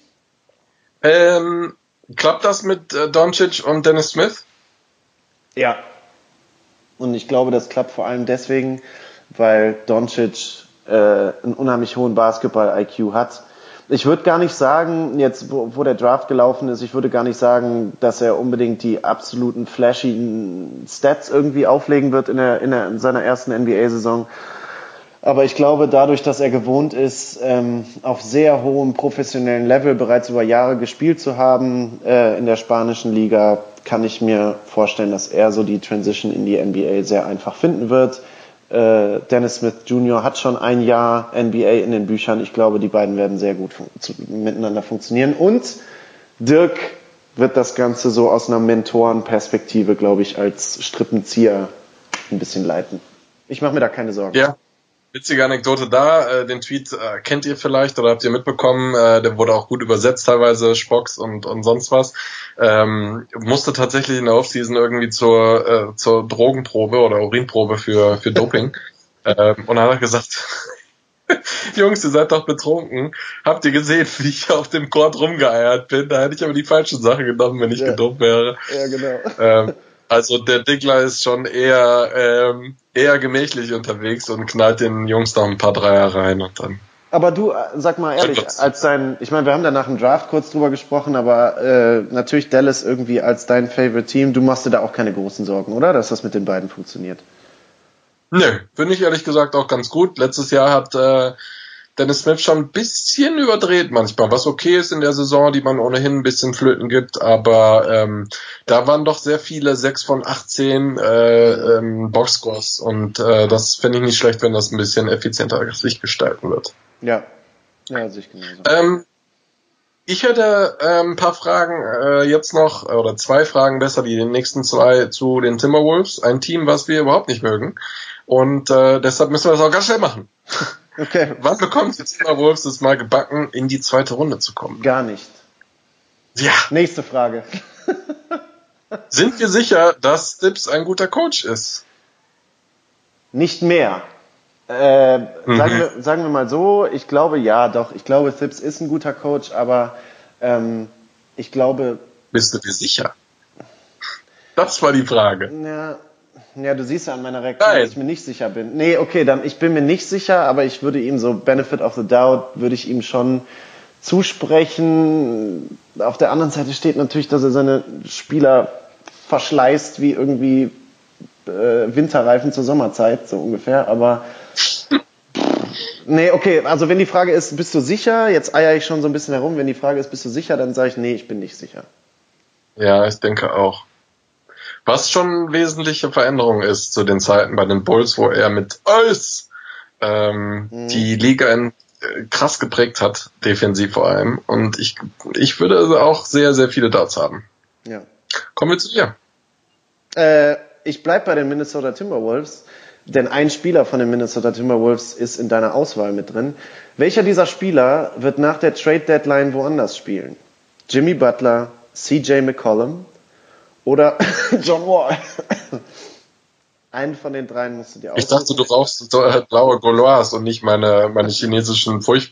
Ähm, klappt das mit äh, Doncic und Dennis Smith? Ja. Und ich glaube, das klappt vor allem deswegen, weil Doncic äh, einen unheimlich hohen Basketball-I Q hat. Ich würde gar nicht sagen, jetzt wo, wo der Draft gelaufen ist, ich würde gar nicht sagen, dass er unbedingt die absoluten flashy Stats irgendwie auflegen wird in, der, in, der, in seiner ersten N B A-Saison. Aber ich glaube, dadurch, dass er gewohnt ist, ähm, auf sehr hohem professionellen Level bereits über Jahre gespielt zu haben äh, in der spanischen Liga, kann ich mir vorstellen, dass er so die Transition in die N B A sehr einfach finden wird. Äh, Dennis Smith Junior hat schon ein Jahr N B A in den Büchern. Ich glaube, die beiden werden sehr gut fun- zu, miteinander funktionieren. Und Dirk wird das Ganze so aus einer Mentorenperspektive, glaube ich, als Strippenzieher ein bisschen leiten. Ich mache mir da keine Sorgen. Ja. Witzige Anekdote da, äh, den Tweet äh, kennt ihr vielleicht oder habt ihr mitbekommen, äh, der wurde auch gut übersetzt teilweise, Spocks und und sonst was. Ähm, musste tatsächlich in der Offseason irgendwie zur äh, zur Drogenprobe oder Urinprobe für für Doping. ähm, und dann hat er gesagt, Jungs, ihr seid doch betrunken. Habt ihr gesehen, wie ich auf dem Court rumgeeiert bin? Da hätte ich aber die falsche Sache genommen, wenn ich ja. gedopt wäre. Ja, genau. Ähm, Also der Dickler ist schon eher ähm, eher gemächlich unterwegs und knallt den Jungs noch ein paar Dreier rein und dann. Aber du, sag mal ehrlich, als dein, ich meine, wir haben da nach dem Draft kurz drüber gesprochen, aber äh, natürlich Dallas irgendwie als dein Favorite Team, du machst dir da auch keine großen Sorgen, oder? Dass das mit den beiden funktioniert? Nö, finde ich ehrlich gesagt auch ganz gut. Letztes Jahr hat äh, Dennis Smith schon ein bisschen überdreht manchmal, was okay ist in der Saison, die man ohnehin ein bisschen flöten gibt, aber ähm, da waren doch sehr viele sechs von achtzehn äh, ähm, Boxscores und äh, das fände ich nicht schlecht, wenn das ein bisschen effizienter sich gestalten wird. Ja, ja, sehe ich genauso. Ähm, ich hätte äh, ein paar Fragen äh, jetzt noch, oder zwei Fragen besser, die den nächsten zwei zu den Timberwolves, ein Team, was wir überhaupt nicht mögen und äh, deshalb müssen wir das auch ganz schnell machen. Okay. Wann bekommt die Timberwolves es mal gebacken, in die zweite Runde zu kommen? Gar nicht. Ja. Nächste Frage. Sind wir sicher, dass Thibs ein guter Coach ist? Nicht mehr. Äh, Mhm. sagen, wir, sagen wir mal so, ich glaube ja, doch. Ich glaube, Thibs ist ein guter Coach, aber ähm, ich glaube... Bist du dir sicher? Das war die Frage. Ja, ja, du siehst ja an meiner Reaktion, Nein. dass ich mir nicht sicher bin. Nee, okay, dann ich bin mir nicht sicher, aber ich würde ihm so Benefit of the Doubt, würde ich ihm schon zusprechen. Auf der anderen Seite steht natürlich, dass er seine Spieler verschleißt wie irgendwie äh, Winterreifen zur Sommerzeit, so ungefähr. Aber nee, okay, also wenn die Frage ist, bist du sicher? Jetzt eier ich schon so ein bisschen herum. Wenn die Frage ist, bist du sicher? Dann sage ich, nee, ich bin nicht sicher. Ja, ich denke auch. Was schon wesentliche Veränderung ist zu den Zeiten bei den Bulls, wo er mit Eis ähm, mhm. die Liga in, äh, krass geprägt hat, defensiv vor allem. Und ich, ich würde also auch sehr, sehr viele Darts haben. Ja. Kommen wir zu dir. Äh, ich bleib bei den Minnesota Timberwolves, denn ein Spieler von den Minnesota Timberwolves ist in deiner Auswahl mit drin. Welcher dieser Spieler wird nach der Trade Deadline woanders spielen? Jimmy Butler, C J McCollum oder John Wall? Einen von den dreien musst du dir aussuchen. Ich dachte, du rauchst so, äh, blaue Gaulois und nicht meine, meine chinesischen Furcht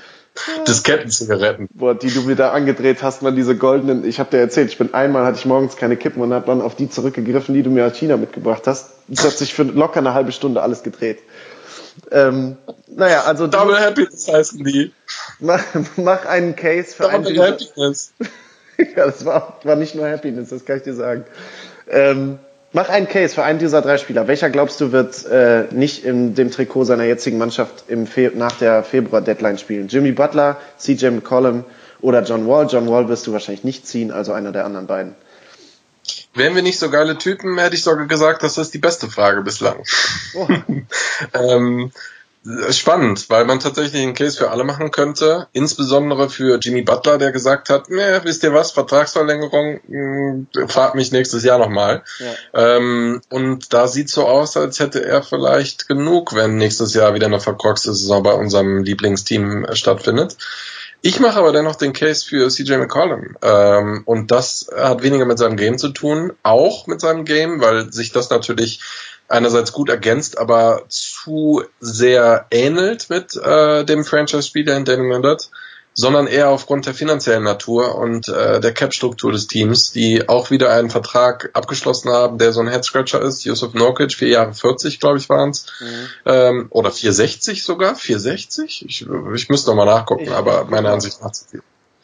Diskettenzigaretten. Boah, die du mir da angedreht hast, waren diese goldenen, ich habe dir erzählt, ich bin einmal, hatte ich morgens keine Kippen und habe dann auf die zurückgegriffen, die du mir aus China mitgebracht hast. Das hat sich für locker eine halbe Stunde alles gedreht. Ähm, naja, also... Double du, Happiness heißen die. Mach, mach einen Case für Double einen... Happiness. Ja, das war, war nicht nur Happiness, das kann ich dir sagen. Ähm, mach einen Case für einen dieser drei Spieler. Welcher glaubst du wird äh, nicht in dem Trikot seiner jetzigen Mannschaft im Fe- nach der Februar-Deadline spielen? Jimmy Butler, C J McCollum oder John Wall? John Wall wirst du wahrscheinlich nicht ziehen, also einer der anderen beiden. Wären wir nicht so geile Typen, hätte ich sogar gesagt, das ist die beste Frage bislang. Oh. ähm, spannend, weil man tatsächlich einen Case für alle machen könnte, insbesondere für Jimmy Butler, der gesagt hat, ne, wisst ihr was, Vertragsverlängerung, mh, fragt mich nächstes Jahr nochmal. Ja. Ähm, und da sieht so aus, als hätte er vielleicht genug, wenn nächstes Jahr wieder eine verkorkste Saison bei unserem Lieblingsteam äh, stattfindet. Ich mache aber dennoch den Case für C J McCollum. Ähm, und das hat weniger mit seinem Game zu tun, auch mit seinem Game, weil sich das natürlich einerseits gut ergänzt, aber zu sehr ähnelt mit äh, dem Franchise-Spieler in Damian Lillard, sondern eher aufgrund der finanziellen Natur und äh, der Cap-Struktur des Teams, die auch wieder einen Vertrag abgeschlossen haben, der so ein Head-Scratcher ist. Yusuf Nurkic, vier Jahre vierzig, glaube ich, waren es. Mhm. Ähm, oder vier sechzig sogar, vier sechzig? Ich, ich müsste nochmal nachgucken, ich aber meiner Ansicht nach zu viel.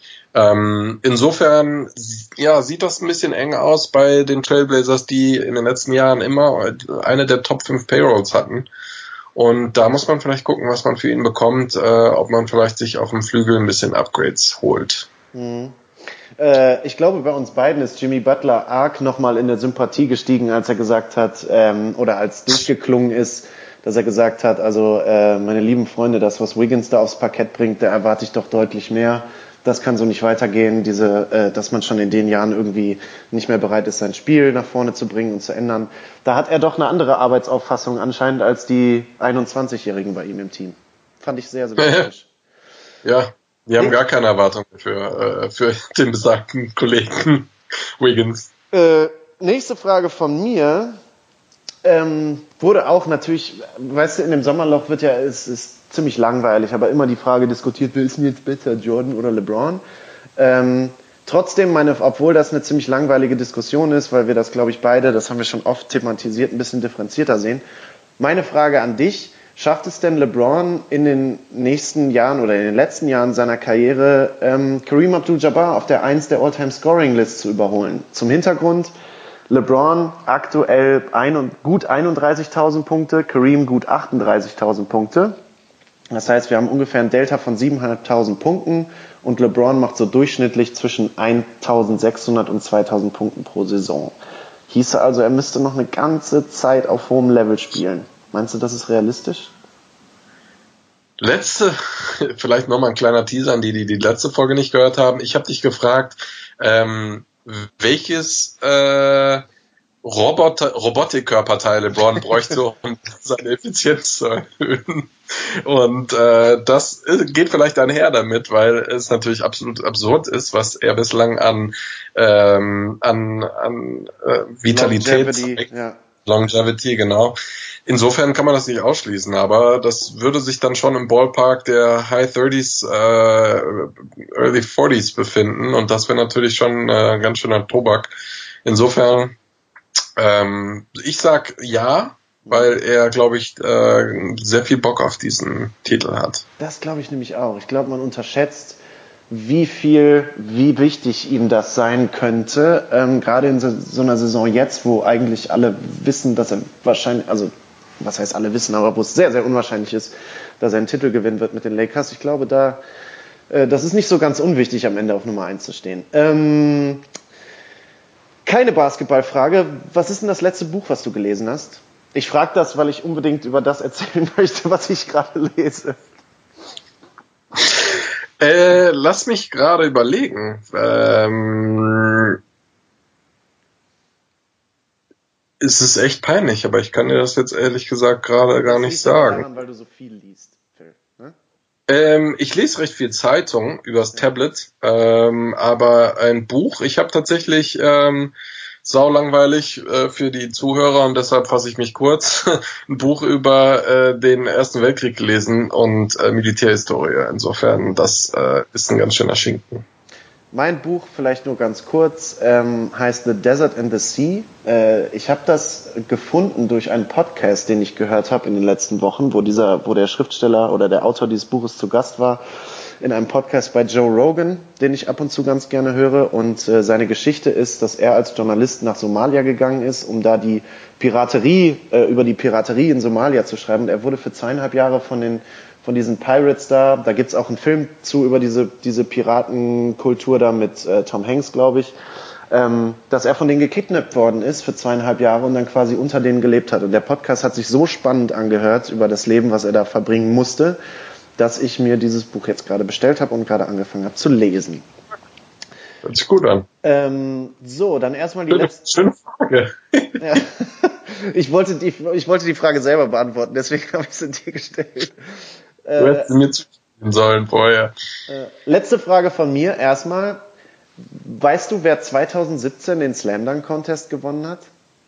Ähm, insofern, ja, sieht das ein bisschen eng aus bei den Trailblazers, die in den letzten Jahren immer eine der Top fünf Payrolls hatten. Und da muss man vielleicht gucken, was man für ihn bekommt, äh, ob man vielleicht sich auf dem Flügel ein bisschen Upgrades holt. Mhm. Äh, ich glaube, bei uns beiden ist Jimmy Butler arg nochmal in der Sympathie gestiegen, als er gesagt hat, ähm, oder als durchgeklungen ist, dass er gesagt hat, also äh, meine lieben Freunde, das, was Wiggins da aufs Parkett bringt, da erwarte ich doch deutlich mehr. Das kann so nicht weitergehen, diese, äh, dass man schon in den Jahren irgendwie nicht mehr bereit ist, sein Spiel nach vorne zu bringen und zu ändern. Da hat er doch eine andere Arbeitsauffassung anscheinend als die einundzwanzigjährigen bei ihm im Team. Fand ich sehr sympathisch. Ja, wir haben gar keine Erwartungen für, äh, für den besagten Kollegen Wiggins. Äh, nächste Frage von mir. Ähm, wurde auch natürlich, weißt du, in dem Sommerloch wird ja, es ist ziemlich langweilig, aber immer die Frage diskutiert, wer ist denn jetzt besser, Jordan oder LeBron? Ähm, trotzdem, meine, obwohl das eine ziemlich langweilige Diskussion ist, weil wir das, glaube ich, beide, das haben wir schon oft thematisiert, ein bisschen differenzierter sehen. Meine Frage an dich, schafft es denn LeBron in den nächsten Jahren oder in den letzten Jahren seiner Karriere, ähm, Kareem Abdul-Jabbar auf der eins der All-Time-Scoring-List zu überholen? Zum Hintergrund, LeBron aktuell ein, gut einunddreißigtausend Punkte, Kareem gut achtunddreißigtausend Punkte. Das heißt, wir haben ungefähr ein Delta von siebentausendfünfhundert Punkten und LeBron macht so durchschnittlich zwischen eintausendsechshundert und zweitausend Punkten pro Saison. Hieße also, er müsste noch eine ganze Zeit auf hohem Level spielen. Meinst du, das ist realistisch? Letzte, vielleicht nochmal ein kleiner Teaser an die, die die letzte Folge nicht gehört haben. Ich habe dich gefragt, ähm, welches äh, Roboter, Robotikkörperteil LeBron bräuchte, um seine Effizienz zu erhöhen. Und äh, das geht vielleicht einher damit, weil es natürlich absolut absurd ist, was er bislang an ähm, an, an äh, Vitalität Longevity, zeigt. ja. Longevity, genau. Insofern kann man das nicht ausschließen, aber das würde sich dann schon im Ballpark der High thirties, äh, Early forties befinden und das wäre natürlich schon äh, ganz schöner Tobak. Insofern, ähm, ich sag ja, weil er, glaube ich, äh, sehr viel Bock auf diesen Titel hat. Das glaube ich nämlich auch. Ich glaube, man unterschätzt, wie viel, wie wichtig ihm das sein könnte, ähm, gerade in so, so einer Saison jetzt, wo eigentlich alle wissen, dass er wahrscheinlich, also was heißt alle wissen, aber wo es sehr, sehr unwahrscheinlich ist, dass er einen Titel gewinnen wird mit den Lakers. Ich glaube, da, äh, das ist nicht so ganz unwichtig, am Ende auf Nummer eins zu stehen. Ähm, keine Basketballfrage. Was ist denn das letzte Buch, was du gelesen hast? Ich frage das, weil ich unbedingt über das erzählen möchte, was ich gerade lese. Äh, lass mich gerade überlegen. Ähm, es ist echt peinlich, aber ich kann dir das jetzt ehrlich gesagt gerade gar nicht sagen. Daran, weil du so viel liest, Phil, ne? Ähm, ich lese recht viel Zeitung übers Tablet, ähm, aber ein Buch, ich habe tatsächlich ähm, saulangweilig äh, für die Zuhörer und deshalb fasse ich mich kurz, ein Buch über äh, den Ersten Weltkrieg gelesen und äh, Militärhistorie. Insofern, das äh, ist ein ganz schöner Schinken. Mein Buch, vielleicht nur ganz kurz, ähm, heißt The Desert and the Sea. Äh, ich habe das gefunden durch einen Podcast, den ich gehört habe in den letzten Wochen, wo dieser, wo der Schriftsteller oder der Autor dieses Buches zu Gast war, in einem Podcast bei Joe Rogan, den ich ab und zu ganz gerne höre. Und äh, seine Geschichte ist, dass er als Journalist nach Somalia gegangen ist, um da die Piraterie, äh, über die Piraterie in Somalia zu schreiben. Und er wurde für zweieinhalb Jahre von den von diesen Pirates da, da gibt's auch einen Film zu über diese diese Piratenkultur da mit äh, Tom Hanks, glaube ich, ähm, dass er von denen gekidnappt worden ist für zweieinhalb Jahre und dann quasi unter denen gelebt hat. Und der Podcast hat sich so spannend angehört über das Leben, was er da verbringen musste, dass ich mir dieses Buch jetzt gerade bestellt habe und gerade angefangen habe zu lesen. Hört sich gut an. Ähm, so, dann erstmal die Schöne, letzte schöne Frage. Ja. Ich wollte die ich wollte die Frage selber beantworten, deswegen habe ich sie dir gestellt. Du hättest sie mir zustimmen sollen vorher. Äh, letzte Frage von mir erstmal. Weißt du, wer zwanzig siebzehn den Slam Dunk Contest gewonnen hat?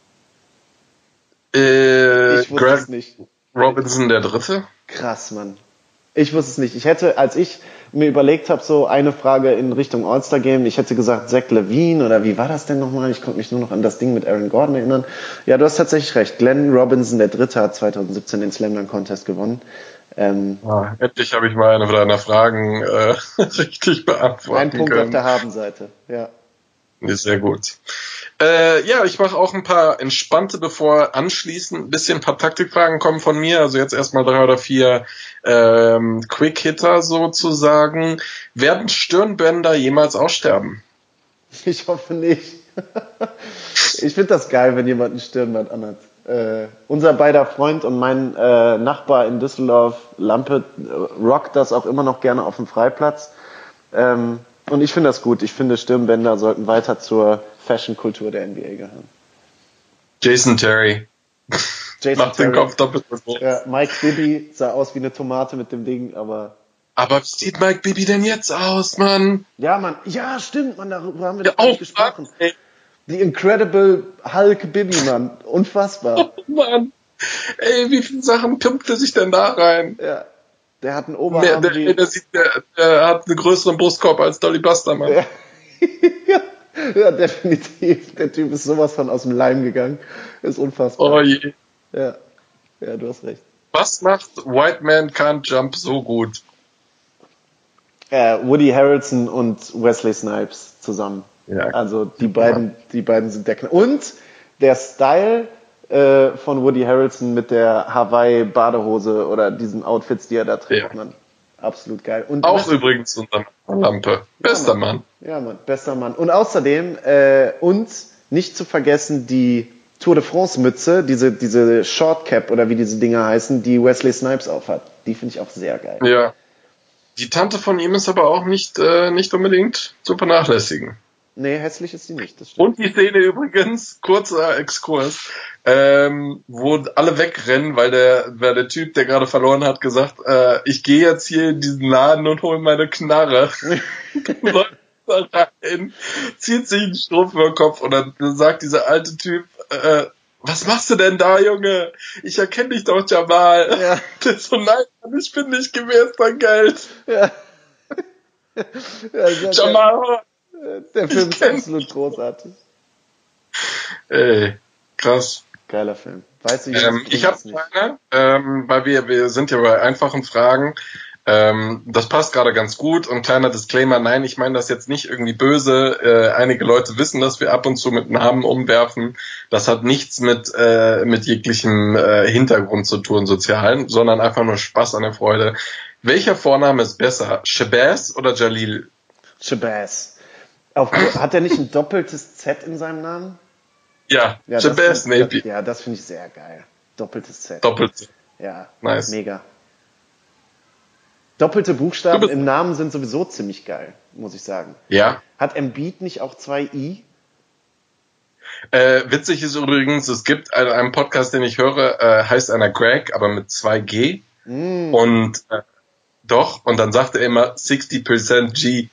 Äh, Ich wusste Grant es nicht. Robinson der Dritte? Krass, Mann. Ich wusste es nicht. Ich hätte, als ich mir überlegt habe, so eine Frage in Richtung All-Star-Game, ich hätte gesagt Zach LaVine oder wie war das denn nochmal? Ich konnte mich nur noch an das Ding mit Aaron Gordon erinnern. Ja, du hast tatsächlich recht. Glenn Robinson der Dritte hat zwanzig siebzehn den Slam Dunk Contest gewonnen. Ähm, Ah, endlich habe ich mal eine deiner Fragen äh, richtig beantworten ein Punkt können. auf der Habenseite, ja. Ist sehr gut. Äh, ja, ich mache auch ein paar entspannte, bevor anschließend ein bisschen ein paar Taktikfragen kommen von mir. Also jetzt erstmal drei oder vier ähm, Quick-Hitter sozusagen. Werden Stirnbänder jemals aussterben? Ich hoffe nicht. Ich finde das geil, wenn jemand ein Stirnband anhat. Äh, unser beider Freund und mein äh, Nachbar in Düsseldorf, Lampe, äh, rockt das auch immer noch gerne auf dem Freiplatz. Ähm, und ich finde das gut. Ich finde, Stirnbänder sollten weiter zur Fashion-Kultur der N B A gehören. Jason Terry. Jason Macht den Terry. Kopf doppelt so groß. Ja, Mike Bibby sah aus wie eine Tomate mit dem Ding, aber... Aber wie sieht Mike Bibby denn jetzt aus, Mann? Ja, Mann. Ja, stimmt, Mann. Darüber haben wir Ja, doch gar nicht auch, gesprochen. ey. The Incredible Hulk Bibby, Mann. Unfassbar. Oh, Mann. Ey, wie viele Sachen pumpt er sich denn da rein? Ja. Der hat einen Der, Oberarm der, wie... der, sieht, der, der hat einen größeren Brustkorb als Dolly Buster, Mann. Ja. Ja, definitiv. Der Typ ist sowas von aus dem Leim gegangen. Ist unfassbar. Oh je. Ja. Ja, du hast recht. Was macht White Man Can't Jump so gut? Äh, Woody Harrelson und Wesley Snipes zusammen. Ja. Also die beiden, die beiden sind der Knall. Und der Style äh, von Woody Harrelson mit der Hawaii-Badehose oder diesen Outfits, die er da trägt. Ja. Mann. Absolut geil. Und Auch übrigens unter Lampe. Bester ja, Mann. Ja, Mann, bester Mann. Und außerdem, äh, und nicht zu vergessen, die Tour de France Mütze, diese, diese Short Cap oder wie diese Dinger heißen, die Wesley Snipes aufhat. Die finde ich auch sehr geil. Ja. Die Tante von ihm ist aber auch nicht, äh, nicht unbedingt zu vernachlässigen. Nee, hässlich ist die nicht, das stimmt. Und die Szene übrigens, kurzer Exkurs, ähm, wo alle wegrennen, weil der, weil der Typ, der gerade verloren hat, gesagt, äh, ich gehe jetzt hier in diesen Laden und hole meine Knarre. Läuft da rein, zieht sich einen Strumpf über den Kopf und dann sagt dieser alte Typ, äh, was machst du denn da, Junge? Ich erkenne dich doch, Jamal. Ja. Der so, nein, ich bin nicht gewährt dein Geld. Ja. Ja, Jamal. Der Film ist absolut großartig. Ey, krass. Geiler Film. Weißt du, Ähm, ich habe eine, ähm, weil wir, wir sind ja bei einfachen Fragen. Ähm, das passt gerade ganz gut. Und kleiner Disclaimer, nein, ich meine das jetzt nicht irgendwie böse. Äh, einige Leute wissen, dass wir ab und zu mit Namen umwerfen. Das hat nichts mit äh, mit jeglichem äh, Hintergrund zu tun, sozialen, sondern einfach nur Spaß an der Freude. Welcher Vorname ist besser? Shabazz oder Jalil? Shabazz. Auf, hat er nicht ein doppeltes Z in seinem Namen? Ja, Ja, Shabazz das, Napi. Ja, das finde ich sehr geil. Doppeltes Z. Doppelt. Ja, Nice. Mega. Doppelte Buchstaben Du bist- im Namen sind sowieso ziemlich geil, muss ich sagen. Ja. Hat Embiid nicht auch zwei I? Äh, witzig ist übrigens, es gibt einen, einen Podcast, den ich höre, äh, heißt einer Greg, aber mit zwei G. Mm. Und äh, doch, und dann sagt er immer sixty percent G.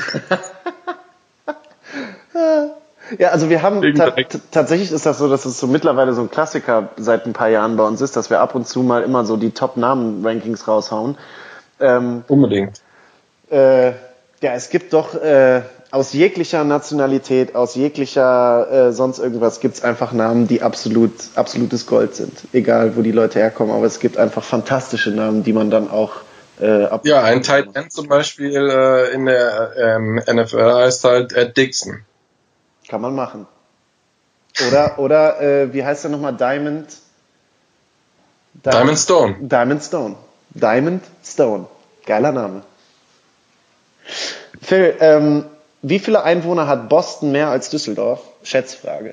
Ja, also wir haben, Wegen ta direkt. t- tatsächlich ist das so, dass es so mittlerweile so ein Klassiker seit ein paar Jahren bei uns ist, dass wir ab und zu mal immer so die Top-Namen-Rankings raushauen. Ähm, Unbedingt. äh, ja, es gibt doch äh, aus jeglicher Nationalität, aus jeglicher äh, sonst irgendwas gibt's einfach Namen, die absolut absolutes Gold sind. Egal, wo die Leute herkommen, aber es gibt einfach fantastische Namen, die man dann auch äh, ab Ja, ein Tight End zum Beispiel äh, in der ähm, N F L heißt halt Ed Dixon. Kann man machen. Oder, oder äh, wie heißt der nochmal? Diamond? Di- Diamond Stone. Diamond Stone. Diamond Stone. Geiler Name. Phil, ähm, wie viele Einwohner hat Boston mehr als Düsseldorf? Schätzfrage.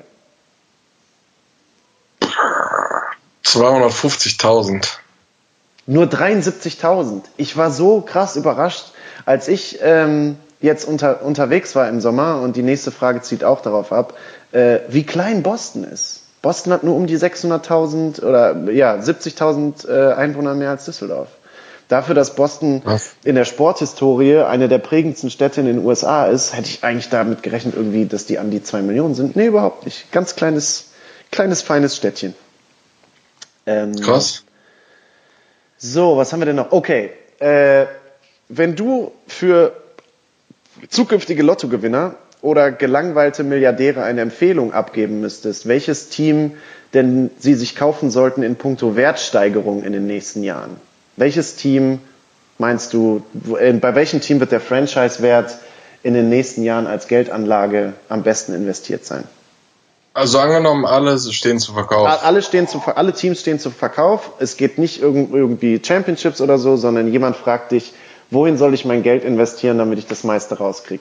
zweihundertfünfzigtausend. Nur dreiundsiebzigtausend. Ich war so krass überrascht, als ich ähm, jetzt unter, unterwegs war im Sommer, und die nächste Frage zieht auch darauf ab, äh, wie klein Boston ist. Boston hat nur um die sechshunderttausend oder ja siebzigtausend äh, Einwohner mehr als Düsseldorf. Dafür, dass Boston Was? in der Sporthistorie eine der prägendsten Städte in den U S A ist, hätte ich eigentlich damit gerechnet, irgendwie, dass die an die zwei Millionen sind. Nee, überhaupt nicht. Ganz kleines, kleines, feines Städtchen. Ähm, Krass. So, was haben wir denn noch? Okay, äh, wenn du für zukünftige Lottogewinner oder gelangweilte Milliardäre eine Empfehlung abgeben müsstest, welches Team denn sie sich kaufen sollten in puncto Wertsteigerung in den nächsten Jahren? Welches Team meinst du, bei welchem Team wird der Franchise-Wert in den nächsten Jahren als Geldanlage am besten investiert sein? Also angenommen, alle stehen zu Verkauf. Alle, stehen zu, alle Teams stehen zu Verkauf. Es geht nicht irgendwie Championships oder so, sondern jemand fragt dich, wohin soll ich mein Geld investieren, damit ich das meiste rauskriege?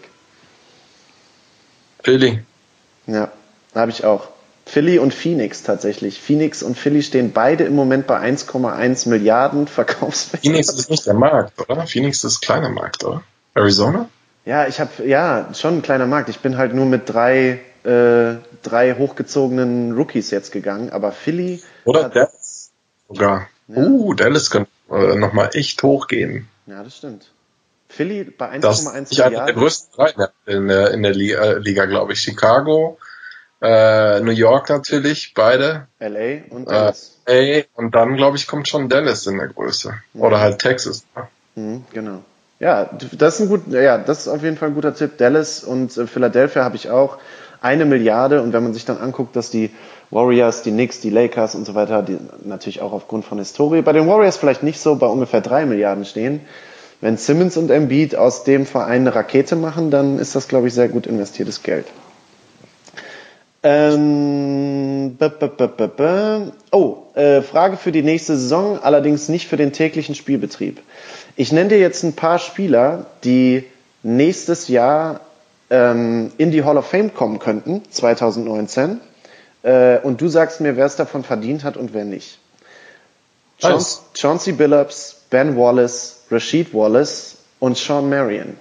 Philly. Ja, habe ich auch. Philly und Phoenix tatsächlich. Phoenix und Philly stehen beide im Moment bei eins Komma eins Milliarden Verkaufswert. Phoenix ist nicht der Markt, oder? Phoenix ist kleiner Markt, oder? Arizona? Ja, ich habe ja schon ein kleiner Markt. Ich bin halt nur mit drei, äh, drei hochgezogenen Rookies jetzt gegangen, aber Philly Oder hat, Dallas sogar. Ja. Uh, Dallas könnte äh, nochmal echt hochgehen. ja, das stimmt. Philly bei eins Das Komma ist eins nicht einer der Milliarden. größten drei in der, in der Liga, Liga glaube ich. Chicago, äh, New York natürlich, beide. L A und Äh, Dallas. ey, und dann glaube ich kommt schon Dallas in der Größe. Oder halt Texas. Mhm, genau. Ja, das ist ein gut, ja, das ist auf jeden Fall ein guter Tipp. Dallas und äh, Philadelphia habe ich auch eine Milliarde, und wenn man sich dann anguckt, dass die Warriors, die Knicks, die Lakers und so weiter, die natürlich auch aufgrund von Historie, bei den Warriors vielleicht nicht so, bei ungefähr drei Milliarden stehen. Wenn Simmons und Embiid aus dem Verein eine Rakete machen, dann ist das, glaube ich, sehr gut investiertes Geld. Ähm, b -b -b -b -b. Oh, äh, Frage für die nächste Saison, allerdings nicht für den täglichen Spielbetrieb. Ich nenne dir jetzt ein paar Spieler, die nächstes Jahr ähm, in die Hall of Fame kommen könnten, zwanzig neunzehn. Äh, und du sagst mir, wer es davon verdient hat und wer nicht. Nice. Chauncey Billups, Ben Wallace, Rasheed Wallace und Shawn Marion.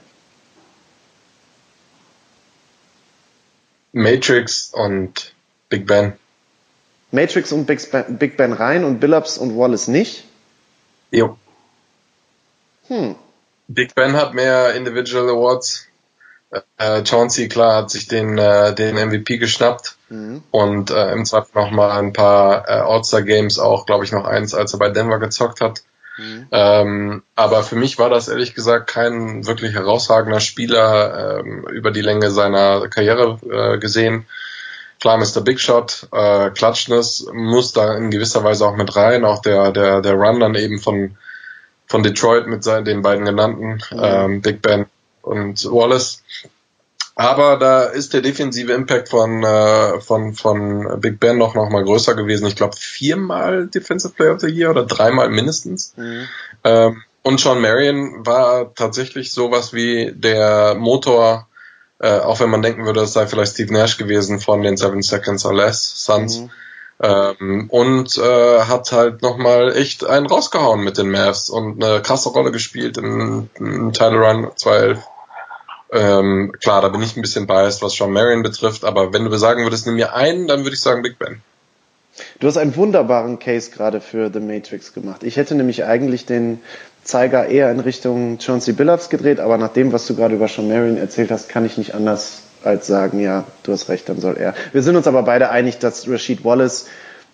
Matrix und Big Ben. Matrix und Big Ben, Big Ben rein und Billups und Wallace nicht? Jo. Hm. Big Ben hat mehr Individual Awards. Äh, Chauncey, klar, hat sich den, äh, den M V P geschnappt. Mhm. Und äh, im Zweifel noch mal ein paar äh, All-Star Games auch, glaube ich, noch eins, als er bei Denver gezockt hat. Mhm. Ähm, aber für mich war das ehrlich gesagt kein wirklich herausragender Spieler ähm, über die Länge seiner Karriere äh, gesehen. Klar, Mister Big Shot, äh, Klatschness muss da in gewisser Weise auch mit rein. Auch der der der Run dann eben von von Detroit mit seinen, den beiden genannten, mhm. ähm, Big Ben und Wallace. Aber da ist der defensive Impact von äh, von von Big Ben noch noch mal größer gewesen. Ich glaube viermal Defensive Player of the Year oder dreimal mindestens. Mhm. Ähm, und Shawn Marion war tatsächlich sowas wie der Motor, äh, auch wenn man denken würde, es sei vielleicht Steve Nash gewesen von den Seven Seconds or Less Suns. Mhm. Ähm, und äh, hat halt noch mal echt einen rausgehauen mit den Mavs und eine krasse Rolle gespielt im, im Title Run zweitausendelf. Ähm, klar, da bin ich ein bisschen biased, was Shawn Marion betrifft, aber wenn du sagen würdest, nimm mir einen, dann würde ich sagen Big Ben. Du hast einen wunderbaren Case gerade für The Matrix gemacht. Ich hätte nämlich eigentlich den Zeiger eher in Richtung Chauncey Billups gedreht, aber nach dem, was du gerade über Shawn Marion erzählt hast, kann ich nicht anders als sagen, ja, du hast recht, dann soll er. Wir sind uns aber beide einig, dass Rasheed Wallace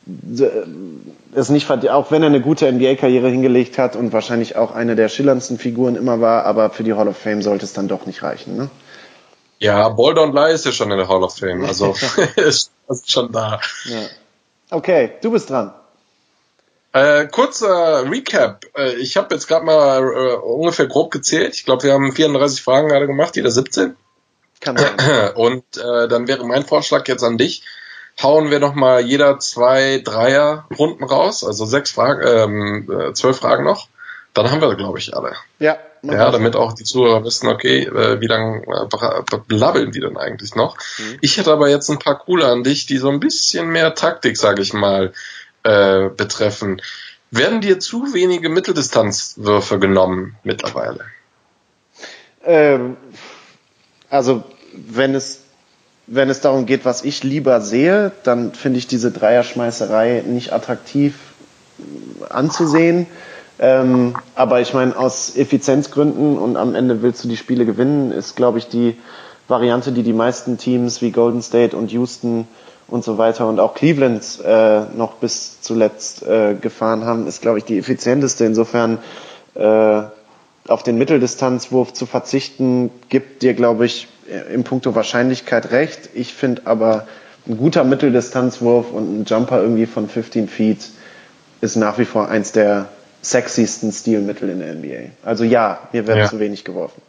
es nicht verdient, auch wenn er eine gute N B A-Karriere hingelegt hat und wahrscheinlich auch eine der schillerndsten Figuren immer war, aber für die Hall of Fame sollte es dann doch nicht reichen, ne? Ja, Ball Don't Lie ist ja schon in der Hall of Fame, also ist schon da. Ja. Okay, du bist dran. Äh, kurzer Recap. Äh, ich habe jetzt gerade mal äh, ungefähr grob gezählt. Ich glaube, wir haben vierunddreißig Fragen gerade gemacht, jeder siebzehn. Kann sein. Und äh, dann wäre mein Vorschlag jetzt an dich. Hauen wir noch mal jeder zwei Dreier-Runden raus, also sechs Fragen, ähm, zwölf Fragen noch. Dann haben wir, glaube ich, alle. Ja. Ja, damit auch die Zuhörer wissen, okay, äh, wie lange äh, blabbeln die denn eigentlich noch? Mhm. Ich hätte aber jetzt ein paar coole an dich, die so ein bisschen mehr Taktik, sage ich mal, äh, betreffen. Werden dir zu wenige Mitteldistanzwürfe genommen mittlerweile? Ähm, also, wenn es Wenn es darum geht, was ich lieber sehe, dann finde ich diese Dreierschmeißerei nicht attraktiv anzusehen. Ähm, aber ich meine, aus Effizienzgründen und am Ende willst du die Spiele gewinnen, ist, glaube ich, die Variante, die die meisten Teams wie Golden State und Houston und so weiter und auch Cleveland äh, noch bis zuletzt äh, gefahren haben, ist, glaube ich, die effizienteste. Insofern äh, auf den Mitteldistanzwurf zu verzichten, gibt dir, glaube ich, im Punkto Wahrscheinlichkeit recht. Ich finde aber, ein guter Mitteldistanzwurf und ein Jumper irgendwie von fünfzehn Feet ist nach wie vor eins der sexiesten Stilmittel in der N B A. Also ja, mir werden ja. zu wenig geworfen.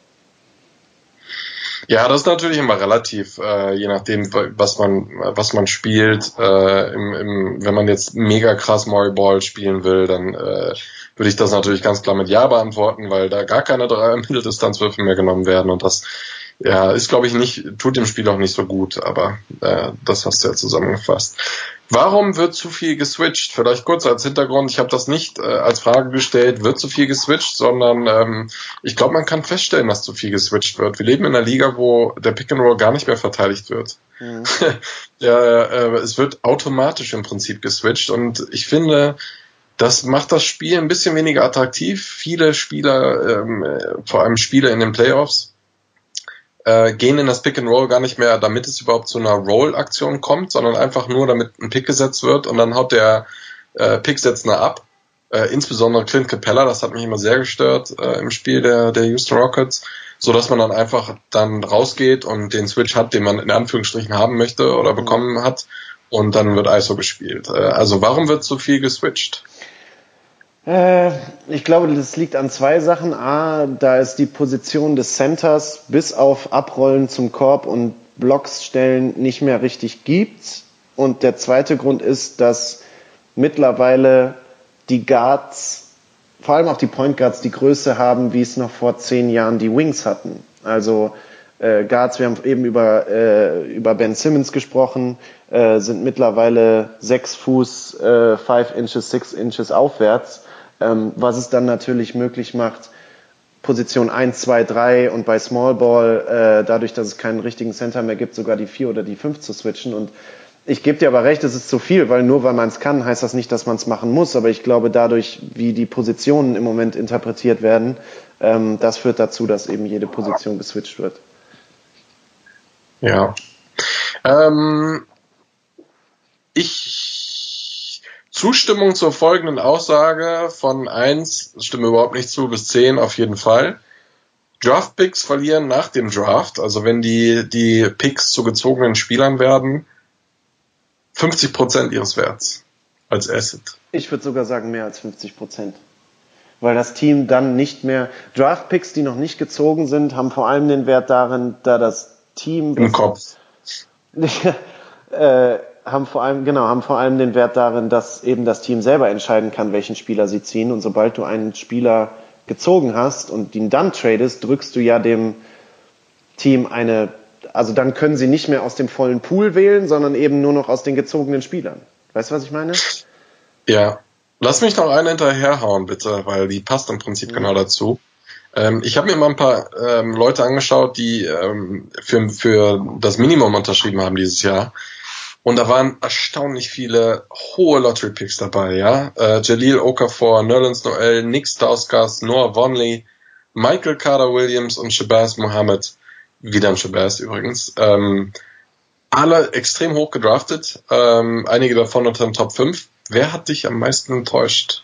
Ja, das ist natürlich immer relativ, äh, je nachdem, was man was man spielt. Äh, im, im, wenn man jetzt mega krass Murray Ball spielen will, dann äh, würde ich das natürlich ganz klar mit Ja beantworten, weil da gar keine drei Mitteldistanzwürfe mehr genommen werden und das ja ist, glaube ich, nicht, tut dem Spiel auch nicht so gut, aber äh, das hast du ja zusammengefasst. Warum wird zu viel geswitcht? Vielleicht kurz als Hintergrund, ich habe das nicht äh, als Frage gestellt, wird zu viel geswitcht, sondern ähm, ich glaube, man kann feststellen, dass zu viel geswitcht wird. Wir leben in einer Liga, wo der Pick and Roll gar nicht mehr verteidigt wird. Mhm. ja, äh, es wird automatisch im Prinzip geswitcht und ich finde, das macht das Spiel ein bisschen weniger attraktiv. Viele Spieler, ähm, vor allem Spieler in den Playoffs, äh, gehen in das Pick and Roll gar nicht mehr, damit es überhaupt zu einer Roll-Aktion kommt, sondern einfach nur, damit ein Pick gesetzt wird und dann haut der äh, Picksetzner ab. Äh, insbesondere Clint Capella, das hat mich immer sehr gestört äh, im Spiel der, der Houston Rockets, so dass man dann einfach dann rausgeht und den Switch hat, den man in Anführungsstrichen haben möchte oder bekommen hat und dann wird I S O gespielt. Äh, also warum wird so viel geswitcht? Ich glaube, das liegt an zwei Sachen. A, da ist die Position des Centers bis auf Abrollen zum Korb und Blocks stellen nicht mehr richtig gibt. Und der zweite Grund ist, dass mittlerweile die Guards, vor allem auch die Point Guards, die Größe haben, wie es noch vor zehn Jahren die Wings hatten. Also äh, Guards, wir haben eben über, äh, über Ben Simmons gesprochen, äh, sind mittlerweile sechs Fuß, äh, five inches, six inches aufwärts, ähm, was es dann natürlich möglich macht, Position eins, zwei, drei und bei Small Ball, äh, dadurch, dass es keinen richtigen Center mehr gibt, sogar die vier oder die fünf zu switchen. Und ich gebe dir aber recht, es ist zu viel, weil nur weil man es kann, heißt das nicht, dass man es machen muss. Aber ich glaube, dadurch, wie die Positionen im Moment interpretiert werden, ähm, das führt dazu, dass eben jede Position geswitcht wird. Ja. Ähm, ich Zustimmung zur folgenden Aussage von eins, stimme überhaupt nicht zu, bis zehn auf jeden Fall. Draft-Picks verlieren nach dem Draft, also wenn die, die Picks zu gezogenen Spielern werden, fünfzig Prozent ihres Werts als Asset. Ich würde sogar sagen mehr als fünfzig Prozent. Weil das Team dann nicht mehr, Draft-Picks, die noch nicht gezogen sind, haben vor allem den Wert darin, da das Team... Im Kopf. äh, haben vor allem, genau, haben vor allem den Wert darin, dass eben das Team selber entscheiden kann, welchen Spieler sie ziehen. Und sobald du einen Spieler gezogen hast und ihn dann tradest, drückst du ja dem Team eine, also dann können sie nicht mehr aus dem vollen Pool wählen, sondern eben nur noch aus den gezogenen Spielern. Weißt du, was ich meine? Ja. Lass mich noch eine hinterherhauen, bitte, weil die passt im Prinzip mhm. genau dazu. Ähm, ich habe mir mal ein paar ähm, Leute angeschaut, die ähm, für, für das Minimum unterschrieben haben dieses Jahr. Und da waren erstaunlich viele hohe Lottery-Picks dabei, ja. Äh, Jaleel Okafor, Nerlens Noel, Nick Stauskas, Noah Vonleh, Michael Carter-Williams und Shabazz Muhammad. Wieder ein Shabazz übrigens. Ähm, alle extrem hoch gedraftet. Ähm, einige davon unter den Top fünf. Wer hat dich am meisten enttäuscht?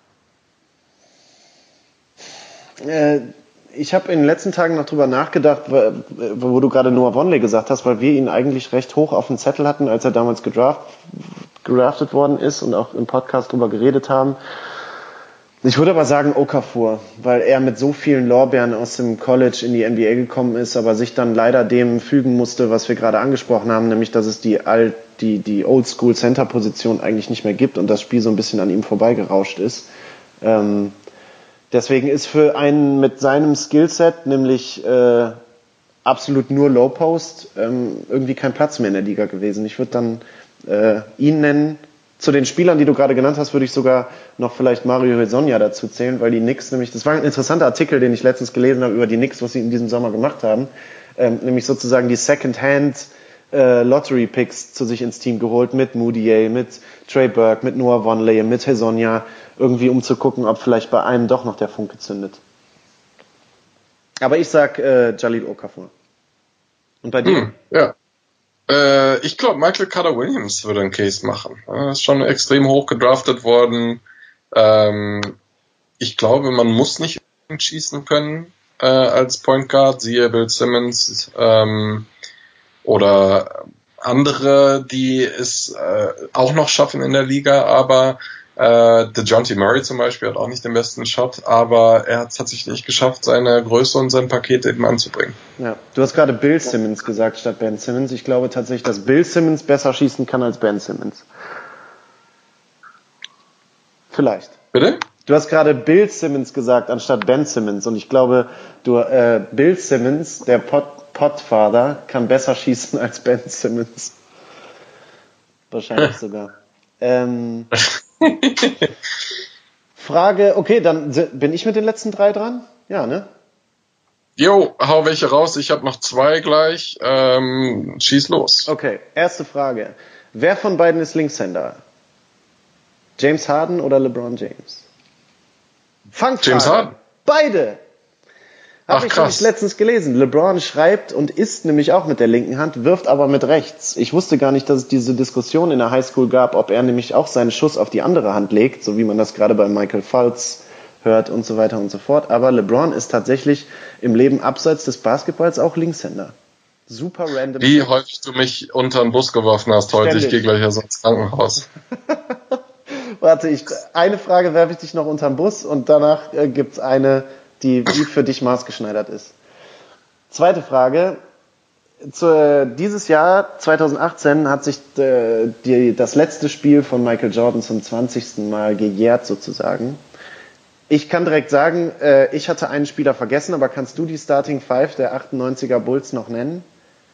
Äh, ich habe in den letzten Tagen noch drüber nachgedacht, wo du gerade Noah Vonleh gesagt hast, weil wir ihn eigentlich recht hoch auf dem Zettel hatten, als er damals gedraft, gedraftet worden ist und auch im Podcast drüber geredet haben. Ich würde aber sagen Okafor, weil er mit so vielen Lorbeeren aus dem College in die N B A gekommen ist, aber sich dann leider dem fügen musste, was wir gerade angesprochen haben, nämlich dass es die alt, die, die Oldschool-Center-Position eigentlich nicht mehr gibt und das Spiel so ein bisschen an ihm vorbeigerauscht ist. Ähm, Deswegen ist für einen mit seinem Skillset, nämlich äh, absolut nur Low Post, ähm, irgendwie kein Platz mehr in der Liga gewesen. Ich würde dann äh, ihn nennen. Zu den Spielern, die du gerade genannt hast, würde ich sogar noch vielleicht Mario Hezonja dazu zählen, weil die Knicks nämlich, das war ein interessanter Artikel, den ich letztens gelesen habe über die Knicks, was sie in diesem Sommer gemacht haben, ähm, nämlich sozusagen die Second-Hand äh, Lottery-Picks zu sich ins Team geholt mit Moutier, mit Trey Burke, mit Noah Vonleh, mit Hezonja, irgendwie um zu gucken, ob vielleicht bei einem doch noch der Funke zündet. Aber ich sag äh, Jaleel Okafor. Und bei dir? Hm, ja. Äh, ich glaube, Michael Carter-Williams würde einen Case machen. Er ist schon extrem hoch gedraftet worden. Ähm, ich glaube, man muss nicht schießen können äh, als Point Guard, siehe Bill Simmons ähm, oder andere, die es äh, auch noch schaffen in der Liga, aber Äh, DeJounte Murray zum Beispiel hat auch nicht den besten Shot, aber er hat es tatsächlich nicht geschafft, seine Größe und sein Paket eben anzubringen. Ja, du hast gerade Bill Simmons gesagt statt Ben Simmons. Ich glaube tatsächlich, dass Bill Simmons besser schießen kann als Ben Simmons. Vielleicht. Bitte? Du hast gerade Bill Simmons gesagt anstatt Ben Simmons und ich glaube, du äh, Bill Simmons, der Pot, Potfather, kann besser schießen als Ben Simmons. Wahrscheinlich sogar. Ähm, Frage, okay, dann bin ich mit den letzten drei dran? Ja, ne? Jo, hau welche raus. Ich habe noch zwei gleich. Ähm, schieß los. Okay, erste Frage. Wer von beiden ist Linkshänder? James Harden oder LeBron James? Fangfrage. James Harden. Beide. Habe ich krass. nämlich letztens gelesen. LeBron schreibt und isst nämlich auch mit der linken Hand, wirft aber mit rechts. Ich wusste gar nicht, dass es diese Diskussion in der Highschool gab, ob er nämlich auch seinen Schuss auf die andere Hand legt, so wie man das gerade bei Michael Fultz hört und so weiter und so fort. Aber LeBron ist tatsächlich im Leben abseits des Basketballs auch Linkshänder. Super random. Wie häufig du mich unter den Bus geworfen hast heute. Ständig. Ich gehe gleich erst ins Krankenhaus. Warte, ich, eine Frage werfe ich dich noch unter den Bus und danach äh, gibt's eine, die, die für dich maßgeschneidert ist. Zweite Frage. zu, dieses Jahr, zwanzig achtzehn, hat sich äh, die, das letzte Spiel von Michael Jordan zum zwanzigsten Mal gejährt sozusagen. Ich kann direkt sagen, äh, ich hatte einen Spieler vergessen, aber kannst du die Starting Five der achtundneunziger Bulls noch nennen?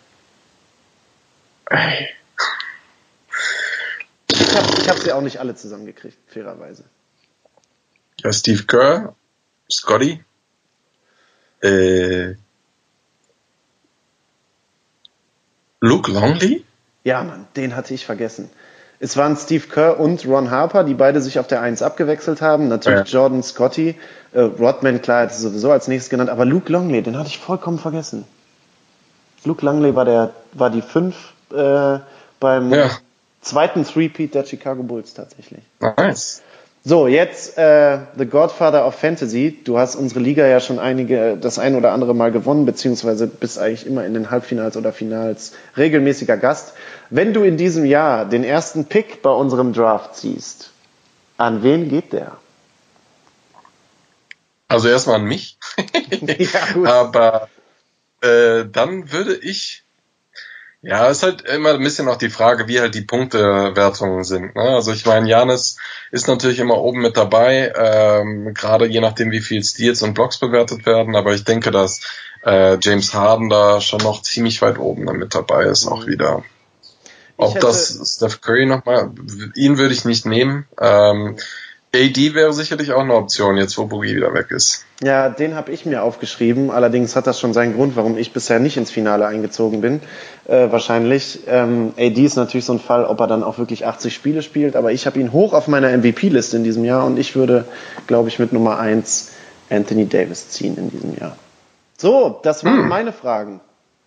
Ich habe ich hab sie auch nicht alle zusammengekriegt, fairerweise. Ja, Steve Kerr, Scotty, äh, Luke Longley? Ja, Mann, den hatte ich vergessen. Es waren Steve Kerr und Ron Harper, die beide sich auf der Eins abgewechselt haben. Natürlich ja. Jordan, Scotty, äh, Rodman, klar, hat es sowieso als nächstes genannt, aber Luke Longley, den hatte ich vollkommen vergessen. Luke Longley war der, war die fünf äh, beim ja. zweiten Three-Peat der Chicago Bulls tatsächlich. Nice. So, jetzt äh, The Godfather of Fantasy. Du hast unsere Liga ja schon einige, das ein oder andere Mal gewonnen, beziehungsweise bist eigentlich immer in den Halbfinals oder Finals regelmäßiger Gast. Wenn du in diesem Jahr den ersten Pick bei unserem Draft ziehst, an wen geht der? Also erstmal an mich. Ja, gut. Aber äh, dann würde ich, ja, ist halt immer ein bisschen auch die Frage, wie halt die Punktewertungen sind. Ne? Also ich meine, Giannis ist natürlich immer oben mit dabei, ähm, gerade je nachdem, wie viel Steals und Blocks bewertet werden. Aber ich denke, dass äh, James Harden da schon noch ziemlich weit oben dann mit dabei ist, mhm. auch wieder. Ob hätte, das Steph Curry nochmal, ihn würde ich nicht nehmen. Ähm, A D wäre sicherlich auch eine Option, jetzt wo Boogie wieder weg ist. Ja, den habe ich mir aufgeschrieben. Allerdings hat das schon seinen Grund, warum ich bisher nicht ins Finale eingezogen bin. Äh, wahrscheinlich. Ähm, A D ist natürlich so ein Fall, ob er dann auch wirklich achtzig Spiele spielt. Aber ich habe ihn hoch auf meiner M V P-Liste in diesem Jahr. Und ich würde, glaube ich, mit Nummer eins Anthony Davis ziehen in diesem Jahr. So, das waren hm. meine Fragen.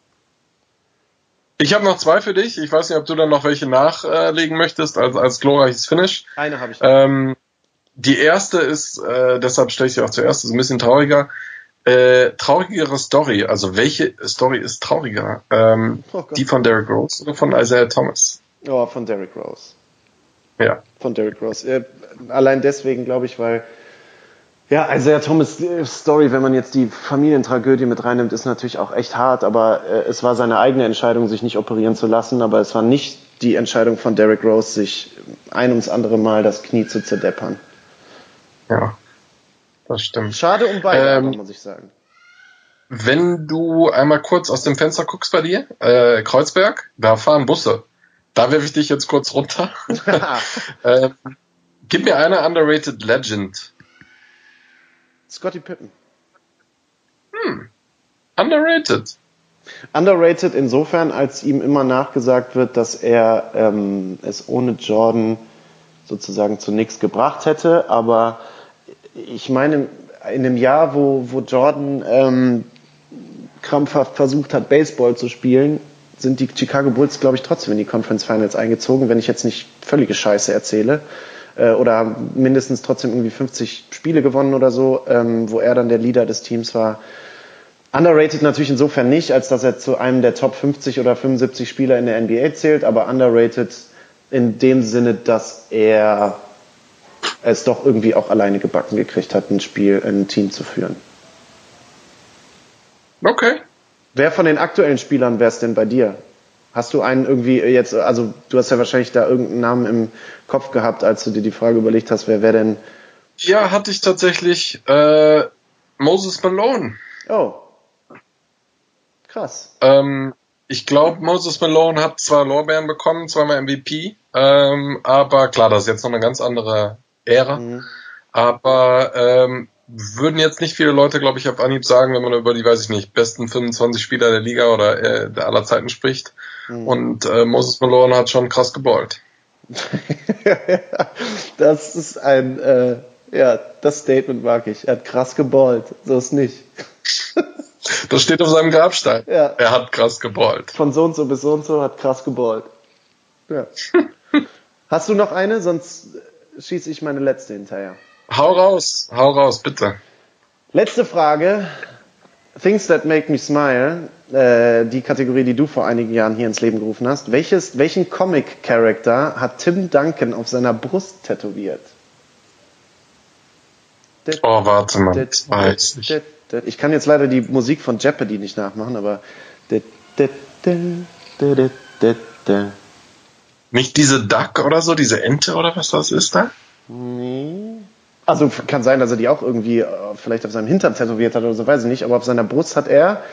Ich habe noch zwei für dich. Ich weiß nicht, ob du dann noch welche nachlegen möchtest als, als glorreiches Finish. Eine habe ich noch. Ähm, die erste ist, äh, deshalb stelle ich sie auch zuerst, ist ein bisschen trauriger. Äh, traurigere Story. Also welche Story ist trauriger? Ähm, oh die von Derrick Rose oder von Isaiah Thomas? Oh, von Derrick Rose. Ja. Von Derrick Rose. Äh, allein deswegen, glaube ich, weil ja, Isaiah Thomas Story, wenn man jetzt die Familientragödie mit reinnimmt, ist natürlich auch echt hart, aber äh, es war seine eigene Entscheidung, sich nicht operieren zu lassen, aber es war nicht die Entscheidung von Derrick Rose, sich ein ums andere Mal das Knie zu zerdeppern. Ja, das stimmt. Schade um beide, ähm, muss ich sagen. Wenn du einmal kurz aus dem Fenster guckst bei dir, äh, Kreuzberg, da fahren Busse. Da werfe ich dich jetzt kurz runter. ähm, gib mir eine underrated Legend. Scottie Pippen. Hm. Underrated. Underrated insofern, als ihm immer nachgesagt wird, dass er ähm, es ohne Jordan sozusagen zu nichts gebracht hätte. Aber ich meine, in einem Jahr, wo, wo Jordan ähm, krampfhaft versucht hat, Baseball zu spielen, sind die Chicago Bulls, glaube ich, trotzdem in die Conference Finals eingezogen, wenn ich jetzt nicht völlige Scheiße erzähle. Oder mindestens trotzdem irgendwie fünfzig Spiele gewonnen oder so, ähm, wo er dann der Leader des Teams war. Underrated natürlich insofern nicht, als dass er zu einem der Top fünfzig oder fünfundsiebzig Spieler in der N B A zählt, aber underrated in dem Sinne, dass er es doch irgendwie auch alleine gebacken gekriegt hat, ein Spiel, ein Team zu führen. Okay. Wer von den aktuellen Spielern wär's denn bei dir? Hast du einen irgendwie jetzt, also du hast ja wahrscheinlich da irgendeinen Namen im Kopf gehabt, als du dir die Frage überlegt hast, wer wäre denn? Ja, hatte ich tatsächlich äh, Moses Malone. Oh. Krass. Ähm, ich glaube, Moses Malone hat zwar Lorbeeren bekommen, zweimal M V P, ähm, aber klar, das ist jetzt noch eine ganz andere Ära. Mhm. Aber ähm, würden jetzt nicht viele Leute, glaube ich, auf Anhieb sagen, wenn man über die, weiß ich nicht, besten fünfundzwanzig Spieler der Liga oder äh, der aller Zeiten spricht. Mhm. Und äh, Moses Malone hat schon krass geballt. Das ist ein, äh, ja, das Statement mag ich. Er hat krass geballt. So ist nicht. Das steht auf seinem Grabstein. Ja. Er hat krass geballt. Von so und so bis so und so hat krass geballt. Ja. Hast du noch eine? Sonst schieße ich meine letzte hinterher. Hau raus, hau raus, bitte. Letzte Frage. Things that make me smile. Äh, die Kategorie, die du vor einigen Jahren hier ins Leben gerufen hast. Welches, welchen Comic-Character hat Tim Duncan auf seiner Brust tätowiert? Oh, warte mal. Das weiß ich. Ich kann jetzt leider die Musik von Jeopardy nicht nachmachen, aber Da, da, da, da, da, da. Nicht diese Duck oder so, diese Ente oder was das ist da? Nee. Also kann sein, dass er die auch irgendwie äh, vielleicht auf seinem Hintern tätowiert hat oder so, weiß ich nicht. Aber auf seiner Brust hat er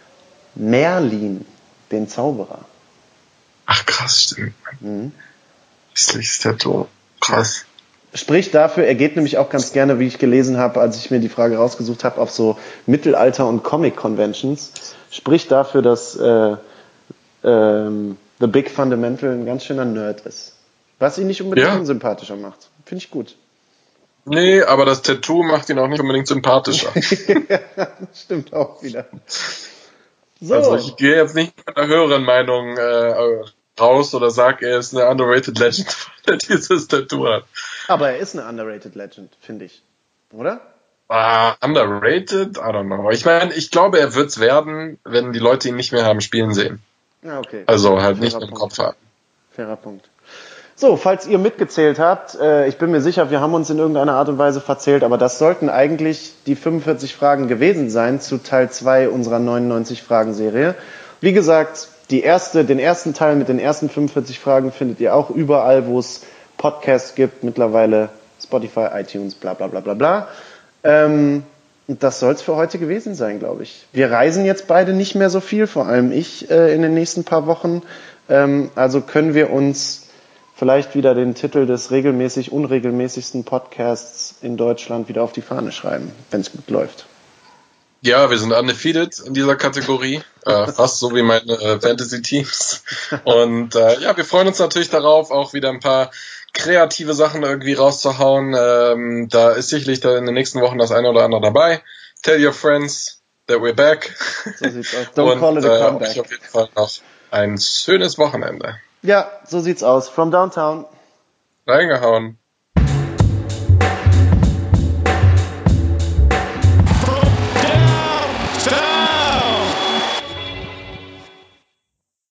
Merlin, den Zauberer. Ach krass, stimmt. Mhm. Hässliches Tattoo. Krass. Spricht dafür, er geht nämlich auch ganz gerne, wie ich gelesen habe, als ich mir die Frage rausgesucht habe, auf so Mittelalter- und Comic-Conventions. Spricht dafür, dass äh, ähm, The Big Fundamental ein ganz schöner Nerd ist. Was ihn nicht unbedingt Ja. unsympathischer macht. Finde ich gut. Nee, aber das Tattoo macht ihn auch nicht unbedingt sympathischer. Stimmt auch wieder. So. Also ich gehe jetzt nicht mit einer höheren Meinung äh, raus oder sag, er ist eine underrated Legend, weil er dieses Tattoo hat. Aber er ist eine underrated Legend, finde ich. Oder? Ah, underrated? I don't know. Ich meine, ich glaube, er wird's werden, wenn die Leute ihn nicht mehr haben spielen sehen. Ja, okay. Also halt Fairer nicht im Punkt. Kopf haben. Fairer Punkt. So, falls ihr mitgezählt habt, äh, ich bin mir sicher, wir haben uns in irgendeiner Art und Weise verzählt, aber das sollten eigentlich die fünfundvierzig Fragen gewesen sein zu Teil zwei unserer neunundneunzig-Fragen-Serie. Wie gesagt, die erste, den ersten Teil mit den ersten fünfundvierzig Fragen findet ihr auch überall, wo es Podcasts gibt, mittlerweile Spotify, iTunes, bla bla bla bla bla. Ähm, und das soll es für heute gewesen sein, glaube ich. Wir reisen jetzt beide nicht mehr so viel, vor allem ich äh, in den nächsten paar Wochen. Ähm, also können wir uns vielleicht wieder den Titel des regelmäßig unregelmäßigsten Podcasts in Deutschland wieder auf die Fahne schreiben, wenn es gut läuft. Ja, wir sind undefeated in dieser Kategorie, äh, fast so wie meine äh, Fantasy-Teams. Und äh, ja, wir freuen uns natürlich darauf, auch wieder ein paar kreative Sachen irgendwie rauszuhauen. Ähm, da ist sicherlich da in den nächsten Wochen das eine oder andere dabei. Tell your friends that we're back. So sieht's aus. Don't Und, call it a äh, comeback. euch auf jeden Fall noch ein schönes Wochenende. Ja, so sieht's aus. From downtown. Reingehauen.